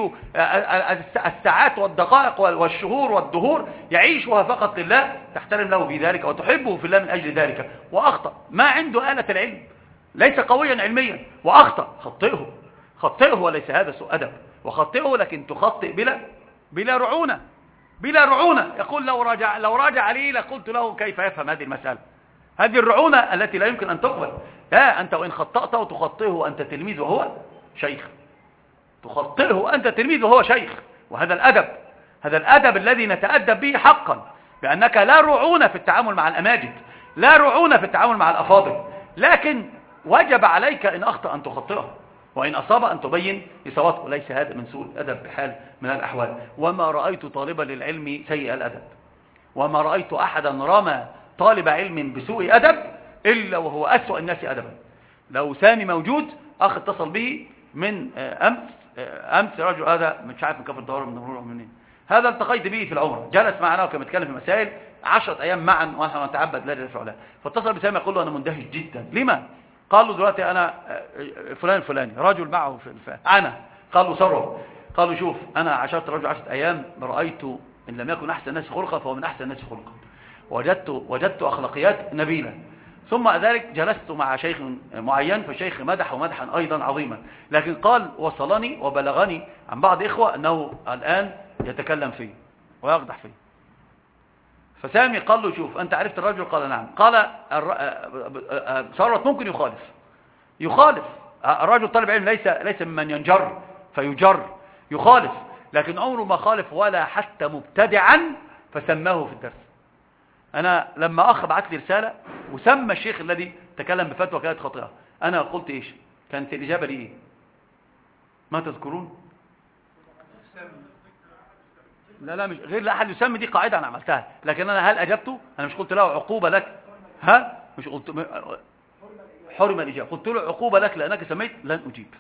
الساعات والدقائق والشهور والدهور يعيشها فقط لله، تحترم له في ذلك وتحبه في الله من أجل ذلك. وأخطأ، ما عنده آلة العلم، ليس قويا علميا، وأخطأ، خطئه خطئه وليس هذا سوء أدب، وخطئه لكن تخطئ بلا بلا رعونة، بلا رعونة. يقول لو راجع لو راجع لي لقلت له كيف يفهم هذه المسألة، هذه الرعونة التي لا يمكن أن تقبل. لا، أنت وإن خطأت وتخطئه وأنت تلميذ وهو شيخ، تخطئه وأنت تلميذ وهو شيخ، وهذا الأدب، هذا الأدب الذي نتأدب به حقا، بأنك لا رعونة في التعامل مع الأماجد، لا رعونة في التعامل مع الأفاضل، لكن وجب عليك إن أخطأ أن تخطئه، وإن أصاب أن تبين إصابته، وليس هذا من سوء الأدب بحال من الأحوال. وما رأيت طالبا للعلم سيء الأدب، وما رأيت أحدا رمى طالب علم بسوء أدب إلا وهو أسوأ الناس أدبا. لو سامي موجود، أخ اتصل به من أمس أمس رجل هذا مش عارف من كفر الدوار من نمرور منين، هذا التقيت به في العمرة، جلس معنا وكان بيتكلم في مسائل عشرة أيام معا ونحن نتعبد لا جل في علاه، فاتصل بسامي يقول له أنا مندهش جدا. لما؟ قال له دلوقتي أنا فلان الفلاني رجل معه في الف... أنا قال له ثروت، قال له شوف أنا عشرت رجل عشرة أيام رأيت إن لم يكن أحسن الناس خلقا فهو من أحسن الناس خلقا، وجدت وجدت أخلاقيات نبيلة. ثم ذلك جلست مع شيخ معين فالشيخ مدح ومدحا أيضا عظيما، لكن قال وصلني وبلغني عن بعض إخوة أنه الآن يتكلم فيه ويقدح فيه. فسامي قال له شوف أنت عرفت الرجل؟ قال نعم. قال ثروت ممكن يخالف يخالف الرجل طالب علم ليس ليس ممن ينجر فيجر، يخالف، لكن عمره ما خالف ولا حتى مبتدعا فسماه في الدرس. أنا لما أخ بعت لي رسالة وسمى الشيخ الذي تكلم بفتوى كانت خاطئة، أنا قلت إيش؟ كانت الإجابة لي إيه؟ ما تذكرون؟ لا لا مش غير لا أحد يسمي، دي قاعدة أنا عملتها، لكن أنا هل أجبته؟ أنا مش قلت له عقوبة لك، ها؟ مش قلت حرم الإجابة، قلت له عقوبة لك لأنك سميت لن أجيب.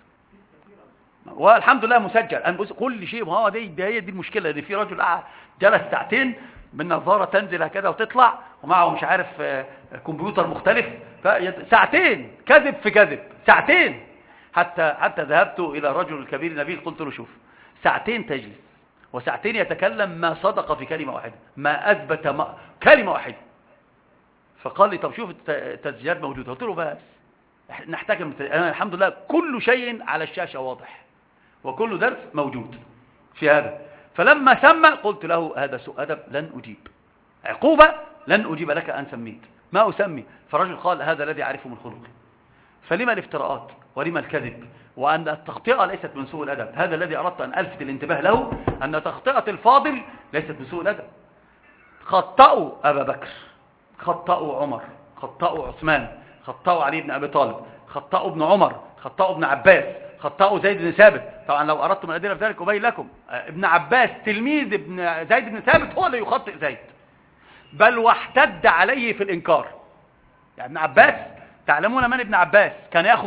والحمد لله مسجل، أنا بص كل شيء، ما هو دي هي دي المشكلة، إن في رجل قاعد جلس ساعتين بالنظارة تنزل هكذا وتطلع ومعه مش عارف كمبيوتر مختلف، ساعتين كذب في كذب، ساعتين. حتى حتى ذهبت إلى رجل الكبير النبيل قلت له شوف ساعتين تجلس وساعتين يتكلم ما صدق في كلمة واحدة، ما أثبت ما كلمة واحدة. فقال لي طب شوف التسجيلات موجودة، قلت له بس نحتكم. أنا الحمد لله كل شيء على الشاشة واضح وكل درس موجود في هذا. فلما سمى قلت له هذا سوء أدب لن أجيب، عقوبة لن أجيب لك أن سميت، ما أسمي. فرجل قال هذا الذي أعرفه من خلقي. فلما الافتراءات ولما الكذب؟ وأن التخطئة ليست من سوء الأدب، هذا الذي أردت أن ألفت الانتباه له، أن تخطئة الفاضل ليست من سوء الأدب. خطأوا أبا بكر، خطأوا عمر، خطأوا عثمان، خطأوا علي بن أبي طالب، خطأوا ابن عمر، خطأوا ابن عباس، خطأوا زيد بن ثابت. طبعا لو أردتم الأدلة في ذلك أبين لكم. ابن عباس تلميذ ابن زيد بن ثابت هو اللي يخطئ زيد، بل واحتد عليه في الإنكار. يعني ابن عباس، تعلمون من ابن عباس كان يأخذ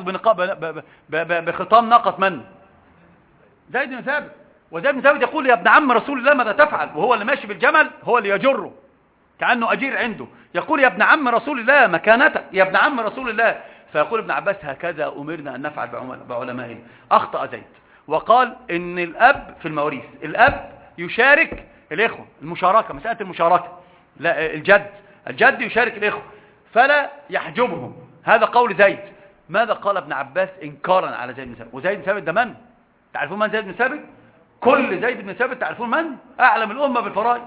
بخطام ناقة من؟ زيد بن ثابت. وزيد بن ثابت يقول يا ابن عم رسول الله ماذا تفعل؟ وهو اللي ماشي بالجمل هو اللي يجره كأنه أجير عنده، يقول يا ابن عم رسول الله مكانتك، يا ابن عم رسول الله. فيقول ابن عباس هكذا أمرنا أن نفعل بعلمائنا. أخطأ زيد وقال إن الأب في المواريث، الأب يشارك الإخوة، المشاركة، مسألة المشاركة، لا الجد، الجد يشارك الإخوة فلا يحجبهم. هذا قول زيد. ماذا قال ابن عباس إنكارا على زيد بن ثابت؟ وزيد بن ثابت ده من؟ تعرفون من زيد بن ثابت؟ كل زيد بن ثابت تعرفون من؟ أعلم الأمة بالفرائض.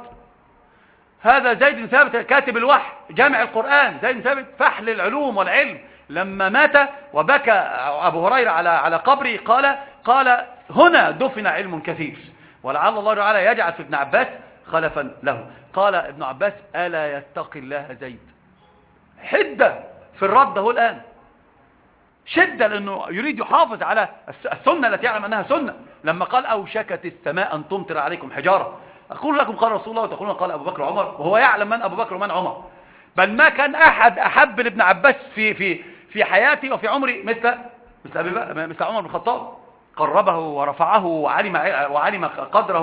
هذا زيد بن ثابت كاتب الوحي، جامع القرآن. زيد بن ثابت فحل العلوم والعلم. لما مات وبكى أبو هريرة على على قبره قال قال هنا دفن علم كثير، ولعل الله تعالى يجعل في ابن عباس خلفا له. قال ابن عباس ألا يتقي الله زيد؟ حدة في الرد هو الآن، شدة، لأنه يريد يحافظ على السنة التي يعلم أنها سنة. لما قال أوشكت السماء أن تمطر عليكم حجارة، أقول لكم قال رسول الله وتقولون قال أبو بكر وعمر، وهو يعلم من أبو بكر ومن عمر. بل ما كان أحد أحب لابن عباس في في في حياتي وفي عمري مثل مثل أبي بكر، مثل عمر بن الخطاب. قربه ورفعه وعلم وعلم قدره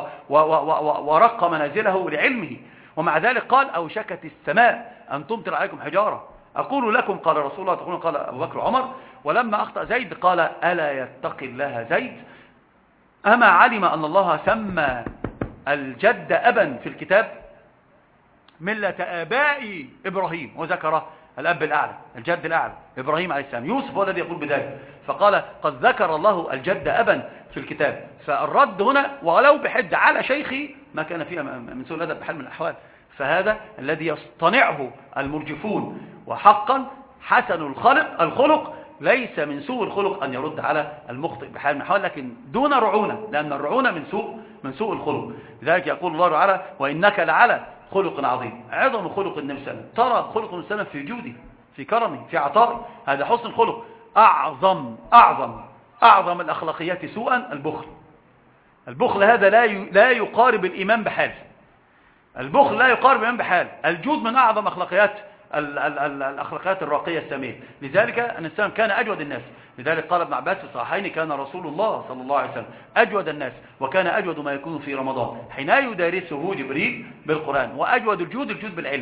ورق منازله لعلمه، ومع ذلك قال أوشكت السماء أن تمطر عليكم حجارة. أقول لكم قال رسول الله تقولون قال أبو بكر وعمر. ولما أخطأ زيد قال ألا يتقي الله زيد؟ أما علم أن الله سمى الجد أبا في الكتاب؟ ملة آباء إبراهيم، وذكر الأب الأعلى، الجد الأعلى إبراهيم عليه السلام. يوسف هو الذي يقول بذلك، فقال قد ذكر الله الجد أبا في الكتاب. فالرد هنا ولو بحد على شيخي ما كان فيها من سوء الأدب بحال من الأحوال. فهذا الذي يصطنعه المرجفون، وحقا حسن الخلق الخلق ليس من سوء الخلق أن يرد على المخطئ بحال من الأحوال، لكن دون رعونة، لأن الرعونة من سوء من سوء الخلق. لذلك يقول الله تعالى وإنك لعلى خلق عظيم. عظم خلق النبي صلى الله عليه وسلم، ترى خلق النبي صلى الله عليه وسلم في جوده، في كرمه، في عطائه. هذا حسن الخلق. أعظم أعظم أعظم الأخلاقيات سوءا البخل. البخل هذا لا لا يقارب الإيمان بحال. البخل لا يقارب الإيمان بحال. الجود من أعظم أخلاقيات الأخلاقيات الراقية السامية. لذلك أن الإسلام كان أجود الناس. لذلك قال ابن عباس في الصحيحين كان رسول الله صلى الله عليه وسلم أجود الناس، وكان أجود ما يكون في رمضان حين يدارسه جبريل بالقرآن. وأجود الجود الجود بالعلم.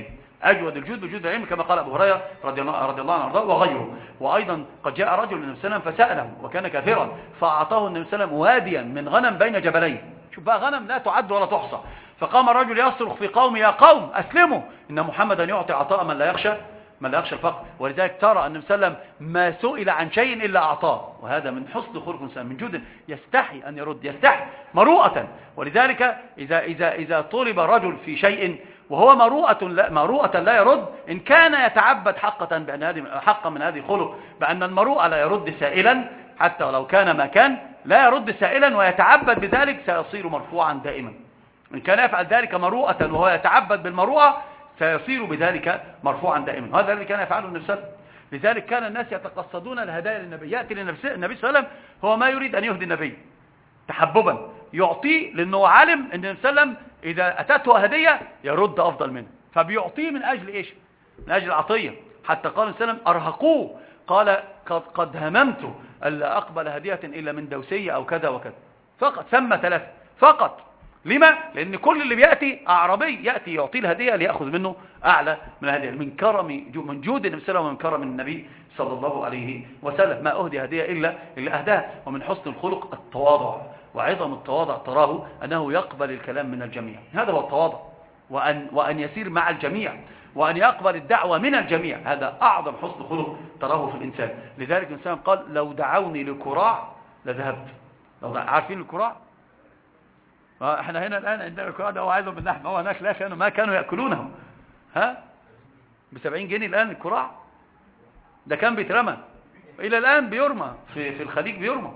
أجود الجود بجود العلم كما قال أبو هريرة رضي الله, رضي الله عنه وارضاه وغيره. وأيضا قد جاء رجل للنبي صلى الله عليه وسلم فسأله وكان كافرا فأعطاه النبي صلى الله عليه وسلم واديا من غنم بين جبلين. شوف بقى غنم لا تعد ولا تحصى. فقام الرجل يصرخ في قوم يا قوم أسلموا إن محمدا يعطي عطاء من لا يخشى من لا يخشى الفقر. ولذلك ترى أن النبي صلى الله عليه وسلم ما سئل عن شيء إلا أعطاه، وهذا من حسن خلق الإنسان من جود يستحي أن يرد، يستحي مروءة. ولذلك إذا إذا إذا طلب رجل في شيء وهو مروءة لا, مروءة لا يرد، إن كان يتعبد حقا بأن هذه حقا من هذه خلق بأن المروءة لا يرد سائلا حتى ولو كان ما كان لا يرد سائلا ويتعبد بذلك سيصير مرفوعا دائما. إن كان يفعل ذلك مروءة وهو يتعبد بالمروءة سيصير بذلك مرفوعا دائما. هذا الذي كان يفعله النبي صلى الله عليه وسلم. لذلك كان الناس يتقصدون الهدايا للنبي. يأتي للنبي صلى الله عليه وسلم هو ما يريد أن يهدي النبي تحببا، يعطيه لأنه علم أن النبي صلى الله عليه وسلم إذا أتته هدية يرد أفضل منه، فبيعطيه من أجل إيش؟ من أجل العطية. حتى قال النبي صلى الله عليه وسلم أرهقوه، قال قد, قد هممت ألا أقبل هدية إلا من دوسية أو كذا وكذا فقط. سمى ثلاثة فقط. لما؟ لأن كل اللي بيأتي أعرابي يأتي يعطيه الهدية ليأخذ منه أعلى من الهدية، من كرم من جود النبي صلى الله عليه وسلم ومن كرم النبي صلى الله عليه وسلم. ما أهدي هدية إلا إلا أهداه. ومن حسن الخلق التواضع، وعظم التواضع تراه أنه يقبل الكلام من الجميع. هذا هو التواضع، وأن, وأن يسير مع الجميع، وأن يقبل الدعوة من الجميع. هذا أعظم حسن خلق تراه في الإنسان. لذلك الإنسان قال لو دعوني لكراع لذهبت. لو عارفين الكراع؟ احنا هنا الآن عندنا الكراع ده هو عايزهم باللحم، هو هناك لا كانوا ما كانوا يأكلونه. ها بسبعين جنيه الآن الكراع ده كان بيترمى، إلى الآن بيرمى في, في الخليج بيرمى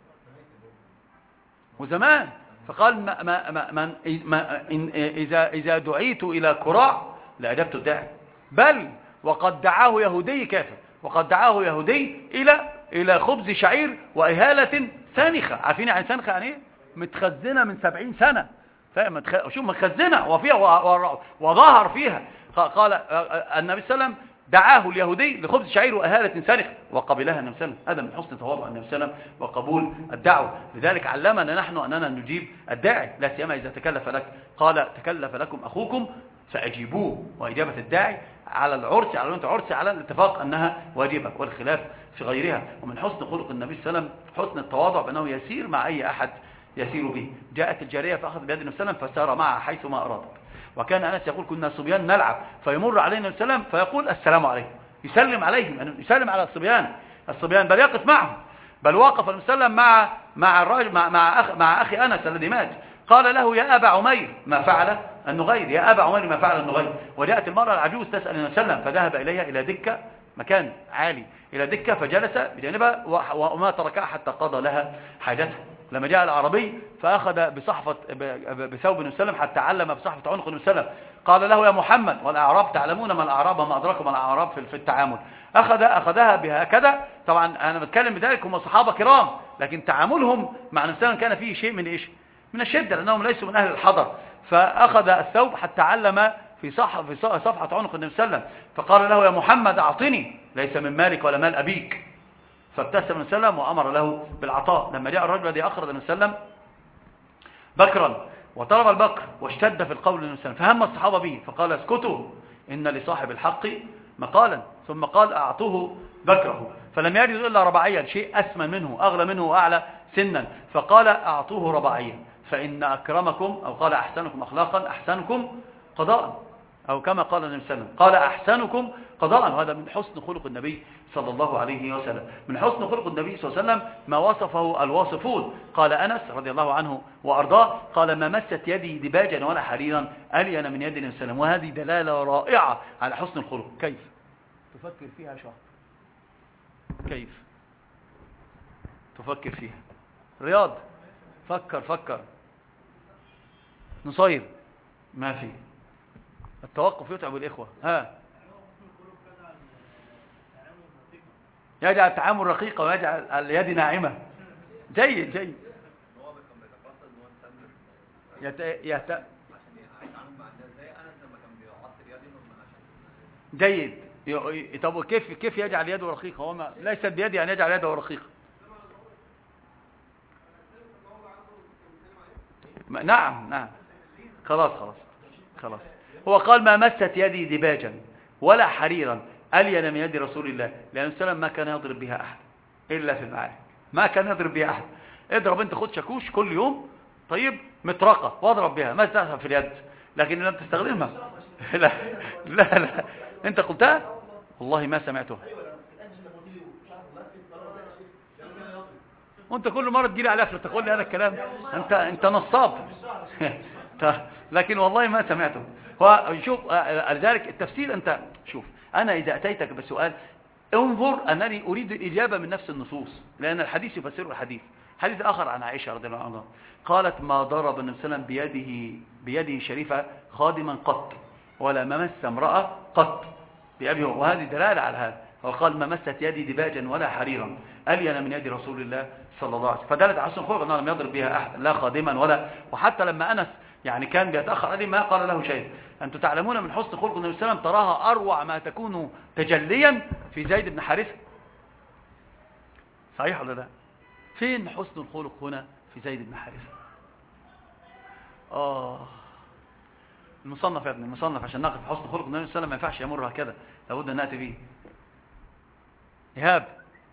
وزمان. فقال ما ما ما ما إن إذا إذا دعيت إلى كراع لأجبت الداعي، بل وقد دعاه يهودي كافر، وقد دعاه يهودي إلى إلى خبز شعير وإهالة سانخة. عارفين عن سانخة يعني إيه؟ متخزنة من سبعين سنة. فاهم؟ شوف متخزنة وفيها وظهر فيها. قال النبي صلى الله عليه وسلم دعاه اليهودي لخبز شعير وأهالة سانخة وقبلها النبي صلى الله عليه وسلم. هذا من حسن تواضع النبي صلى الله عليه وسلم وقبول الدعوة. لذلك علمنا نحن أننا نجيب الداعي لا سيما إذا تكلف لك. قال تكلف لكم أخوكم فأجيبوه. وإجابة الداعي على العرس على العرس على الاتفاق أنها واجبة، والخلاف في غيرها. ومن حسن خلق النبي صلى الله عليه وسلم حسن التواضع بأنه يسير مع أي أحد يسير به. جاءت الجارية فأخذ بيد النبي صلى الله عليه وسلم فسار معها حيث ما أرادت. وكان أنس يقول كنا صبيان نلعب فيمر علينا النبي صلى الله عليه وسلم فيقول السلام عليكم، يسلم عليهم، يسلم على الصبيان الصبيان بل يقف معهم. بل وقف النبي صلى الله عليه وسلم مع مع الرجل مع مع, أخ مع أخي أنس الذي مات. قال له يا أبا عمير ما فعل النغير، يا أبا عمير ما فعل النغير. وجاءت المرأة العجوز تسأل النبي صلى الله عليه وسلم فذهب إليها إلى دكة، مكان عالي، إلى دكة فجلس بجانبها وما تركها حتى قضى لها حاجتها. لما جاء العربي فأخذ بصحفة بثوب النبي صلى الله عليه وسلم حتى علم بصحفة عنق النبي صلى الله عليه وسلم. قال له يا محمد والأعراب تعلمون ما الأعراب وما أدراكم الأعراب في التعامل. أخذ أخذها بهكذا. طبعا أنا بتكلم بذلك هم صحابة كرام، لكن تعاملهم مع النبي صلى الله عليه وسلم كان فيه شيء من إيش؟ من الشدة، لأنهم ليسوا من أهل الحضر. فأخذ الثوب حتى علم في صحفة في صفحة عنق النبي صلى الله عليه وسلم. فقال له يا محمد أعطني ليس من مالك ولا مال أبيك. فابتسم النبي صلى الله عليه وسلم وأمر له بالعطاء. لما جاء الرجل الذي أخرج النبي صلى الله عليه وسلم بكرا وطلب البكر واشتد في القول للنبي صلى الله عليه وسلم فهم الصحابة به فقال اسكتوا إن لصاحب الحق مقالا. ثم قال أعطوه بكره فلم يجد إلا رباعيا شيء أسمن منه أغلى منه وأعلى سنا. فقال أعطوه رباعيا فإن أكرمكم أو قال أحسنكم أخلاقا أحسنكم قضاء، أو كما قال النبي صلى الله عليه وسلم قال أحسنكم قضاء. وهذا من حسن خلق النبي صلى الله عليه وسلم. من حسن خلق النبي صلى الله عليه وسلم ما وصفه الواصفون. قال أنس رضي الله عنه وأرضاه قال ما مست يدي دباجا ولا حريرا ألين من يد النبي صلى الله عليه وسلم. وهذه دلالة رائعة على حسن الخلق. كيف تفكر فيها شهر؟ كيف تفكر فيها؟ رياض فكر فكر نصير ما في. التوقف يتعب الإخوة. ها يجعل التعامل رقيقة ويجعل اليد ناعمة. جيد جيد. يت... يت... جيد. طب كيف كيف يجعل يده رقيقة؟ هو ما... ليست بيدي أن يجعل يده رقيقة. نعم نعم خلاص خلاص خلاص هو قال ما مست يدي دباجا ولا حريرا ألين من يد رسول الله، لأن السلام ما كان يضرب بها أحد إلا في المعارك، ما كان يضرب بها أحد. اضرب انت، خد شاكوش كل يوم طيب مطرقة واضرب بها، ما تذهب في اليد، لكن لم تستخدمها. لا لا لا انت قلتها والله ما سمعتها. وانت كل مرة تجيلي على أفلة تقول لي هذا الكلام، انت انت نصاب. لكن والله ما سمعته. شوف لذلك التفسير، انت شوف انا اذا اتيتك بسؤال انظر انني اريد الاجابة من نفس النصوص، لان الحديث يفسر الحديث. حديث آخر عن عائشة رضي الله عنها قالت ما ضرب النبي صلى الله عليه وسلم بيده بيده الشريفة خادما قط ولا ممس امرأة قط بأبيه، وهذه دلالة على هذا. وقال ما مست يدي دباجا ولا حريرا ألين من يد رسول الله صلى الله عليه وسلم، فدلت على حسن الخلق أنه لم يضرب بها أحد لا خادما ولا. وحتى لما أنس يعني كان بيتأخر عليه ما قال له شيء. أنتم تعلمون من حسن خلق النبي صلى الله عليه وسلم تراها أروع ما تكون تجليا في زيد بن حارثة. صحيح ولا لا؟ فين حسن الخلق هنا في زيد بن حارثة؟ آه المصنف يا ابن المصنف عشان نقف حسن خلق النبي صلى الله عليه وسلم ما ينفعش يمر هكذا، لابد أن نأتي به. إيهاب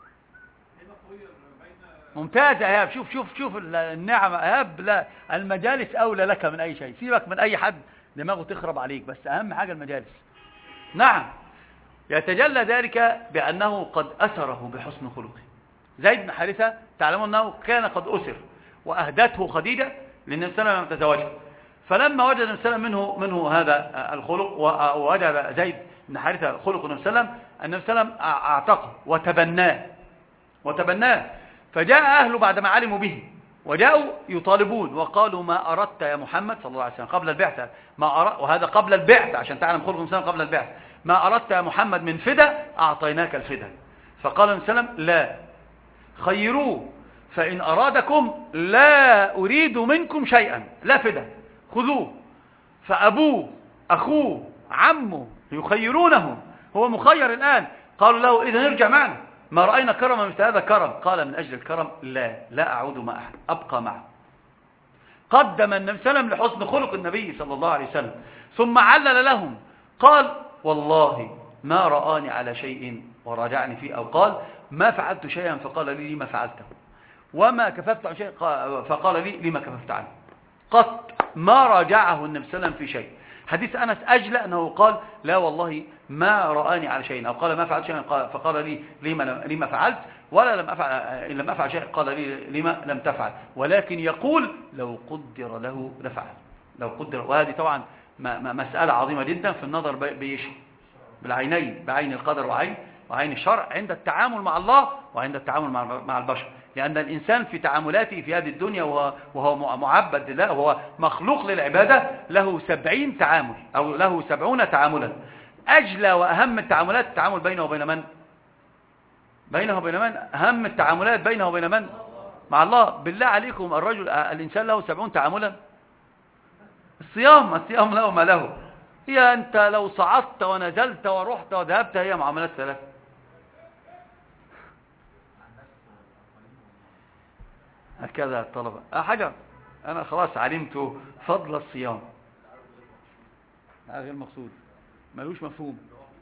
ممتاز يا إيهاب، شوف شوف شوف النعمة إيهاب. لا المجالس أولى لك من أي شيء، سيبك من أي حد دماغه تخرب عليك، بس أهم حاجة المجالس. نعم يتجلى ذلك بأنه قد أسره بحسن خلقه. زيد بن حارثة تعلمون أنه كان قد أسر وأهدته خديجة للنبي صلى الله عليه وسلم تزوجه، فلما وجد النبي صلى الله عليه وسلم منه, منه هذا الخلق ووجد زيد بن حارثة خلق النبي صلى الله عليه وسلم، النبي صلى الله عليه وسلم اعتقه وتبناه وتبناه فجاء أهله بعدما علموا به وجاءوا يطالبون وقالوا ما أردت يا محمد صلى الله عليه وسلم قبل البعثة، ما أردت، وهذا قبل البعثة عشان تعلم خلق النبي صلى الله عليه وسلم قبل البعثة، ما أردت يا محمد من فدى أعطيناك الفدى. فقال النبي صلى الله عليه وسلم لا خيروه فإن أرادكم لا أريد منكم شيئا، لا فدى خذوه. فأبوه أخوه عمه يخيرونه، هو مخير الآن. قالوا له إذا نرجع معنا، ما رأينا كرما مثل هذا كرم. قال من أجل الكرم لا لا أعود مع أحد، أبقى معه. قدم النبي صلى الله عليه وسلم لحسن خلق النبي صلى الله عليه وسلم، ثم علل لهم قال والله ما رآني على شيء وراجعني فيه، أو قال ما فعلت شيئا فقال لي لما فعلته، وما كففت عن شيء فقال لي لما كففت عنه. قط ما راجعه النبي صلى الله عليه وسلم في شيء. حديث أنس أجلى أنه قال لا والله ما رآني على شيء، أو قال ما فعلت شيئا فقال لي لما, لما فعلت، ولا لم أفعل إن لم أفعل شيء قال لي لما لم تفعل، ولكن يقول لو قدر له لفعل، لو قدر. وهذه طبعا مسألة عظيمة جدا في النظر بإيش؟ بالعينين، بعين القدر وعين وعين الشرع عند التعامل مع الله وعند التعامل مع البشر، لأن الإنسان في تعاملاته في هذه الدنيا وهو, وهو معبد لله وهو مخلوق للعبادة له سبعين تعامل أو له سبعون تعاملا. أجلى وأهم التعاملات التعامل بينه وبين من؟ بينه وبين من؟ أهم التعاملات بينه وبين من؟ مع الله. بالله عليكم الرجل الإنسان له سبعون تعاملا. الصيام الصيام له ما له. هي أنت لو صعدت ونزلت ورحت وذهبت هي معاملات ثلاثة. هكذا الطلبة حجر. أنا خلاص علمت فضل الصيام، هذا غير مقصود، ملوش مفهوم.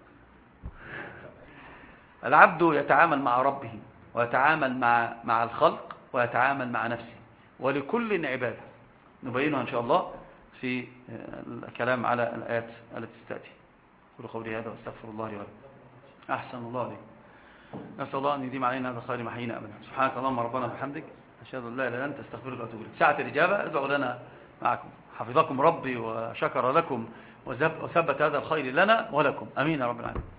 العبد يتعامل مع ربه ويتعامل مع مع الخلق ويتعامل مع نفسه، ولكل عبادة نبينها إن شاء الله في الكلام على الآيات التي تأتي. قولوا قولي هذا واستغفر الله لي ولكم. أحسن الله عليك. نسأل الله أن يديم علينا هذا الخير محينا أبدا. سبحانك اللهم ربنا وبحمدك أشهد أن لا إله إلا أنت أستغفرك وأتوب إليك. ساعة الإجابة ادعوا لنا معكم. حفظكم ربي وشكر لكم وثبت هذا الخير لنا ولكم. أمين يا رب العالمين.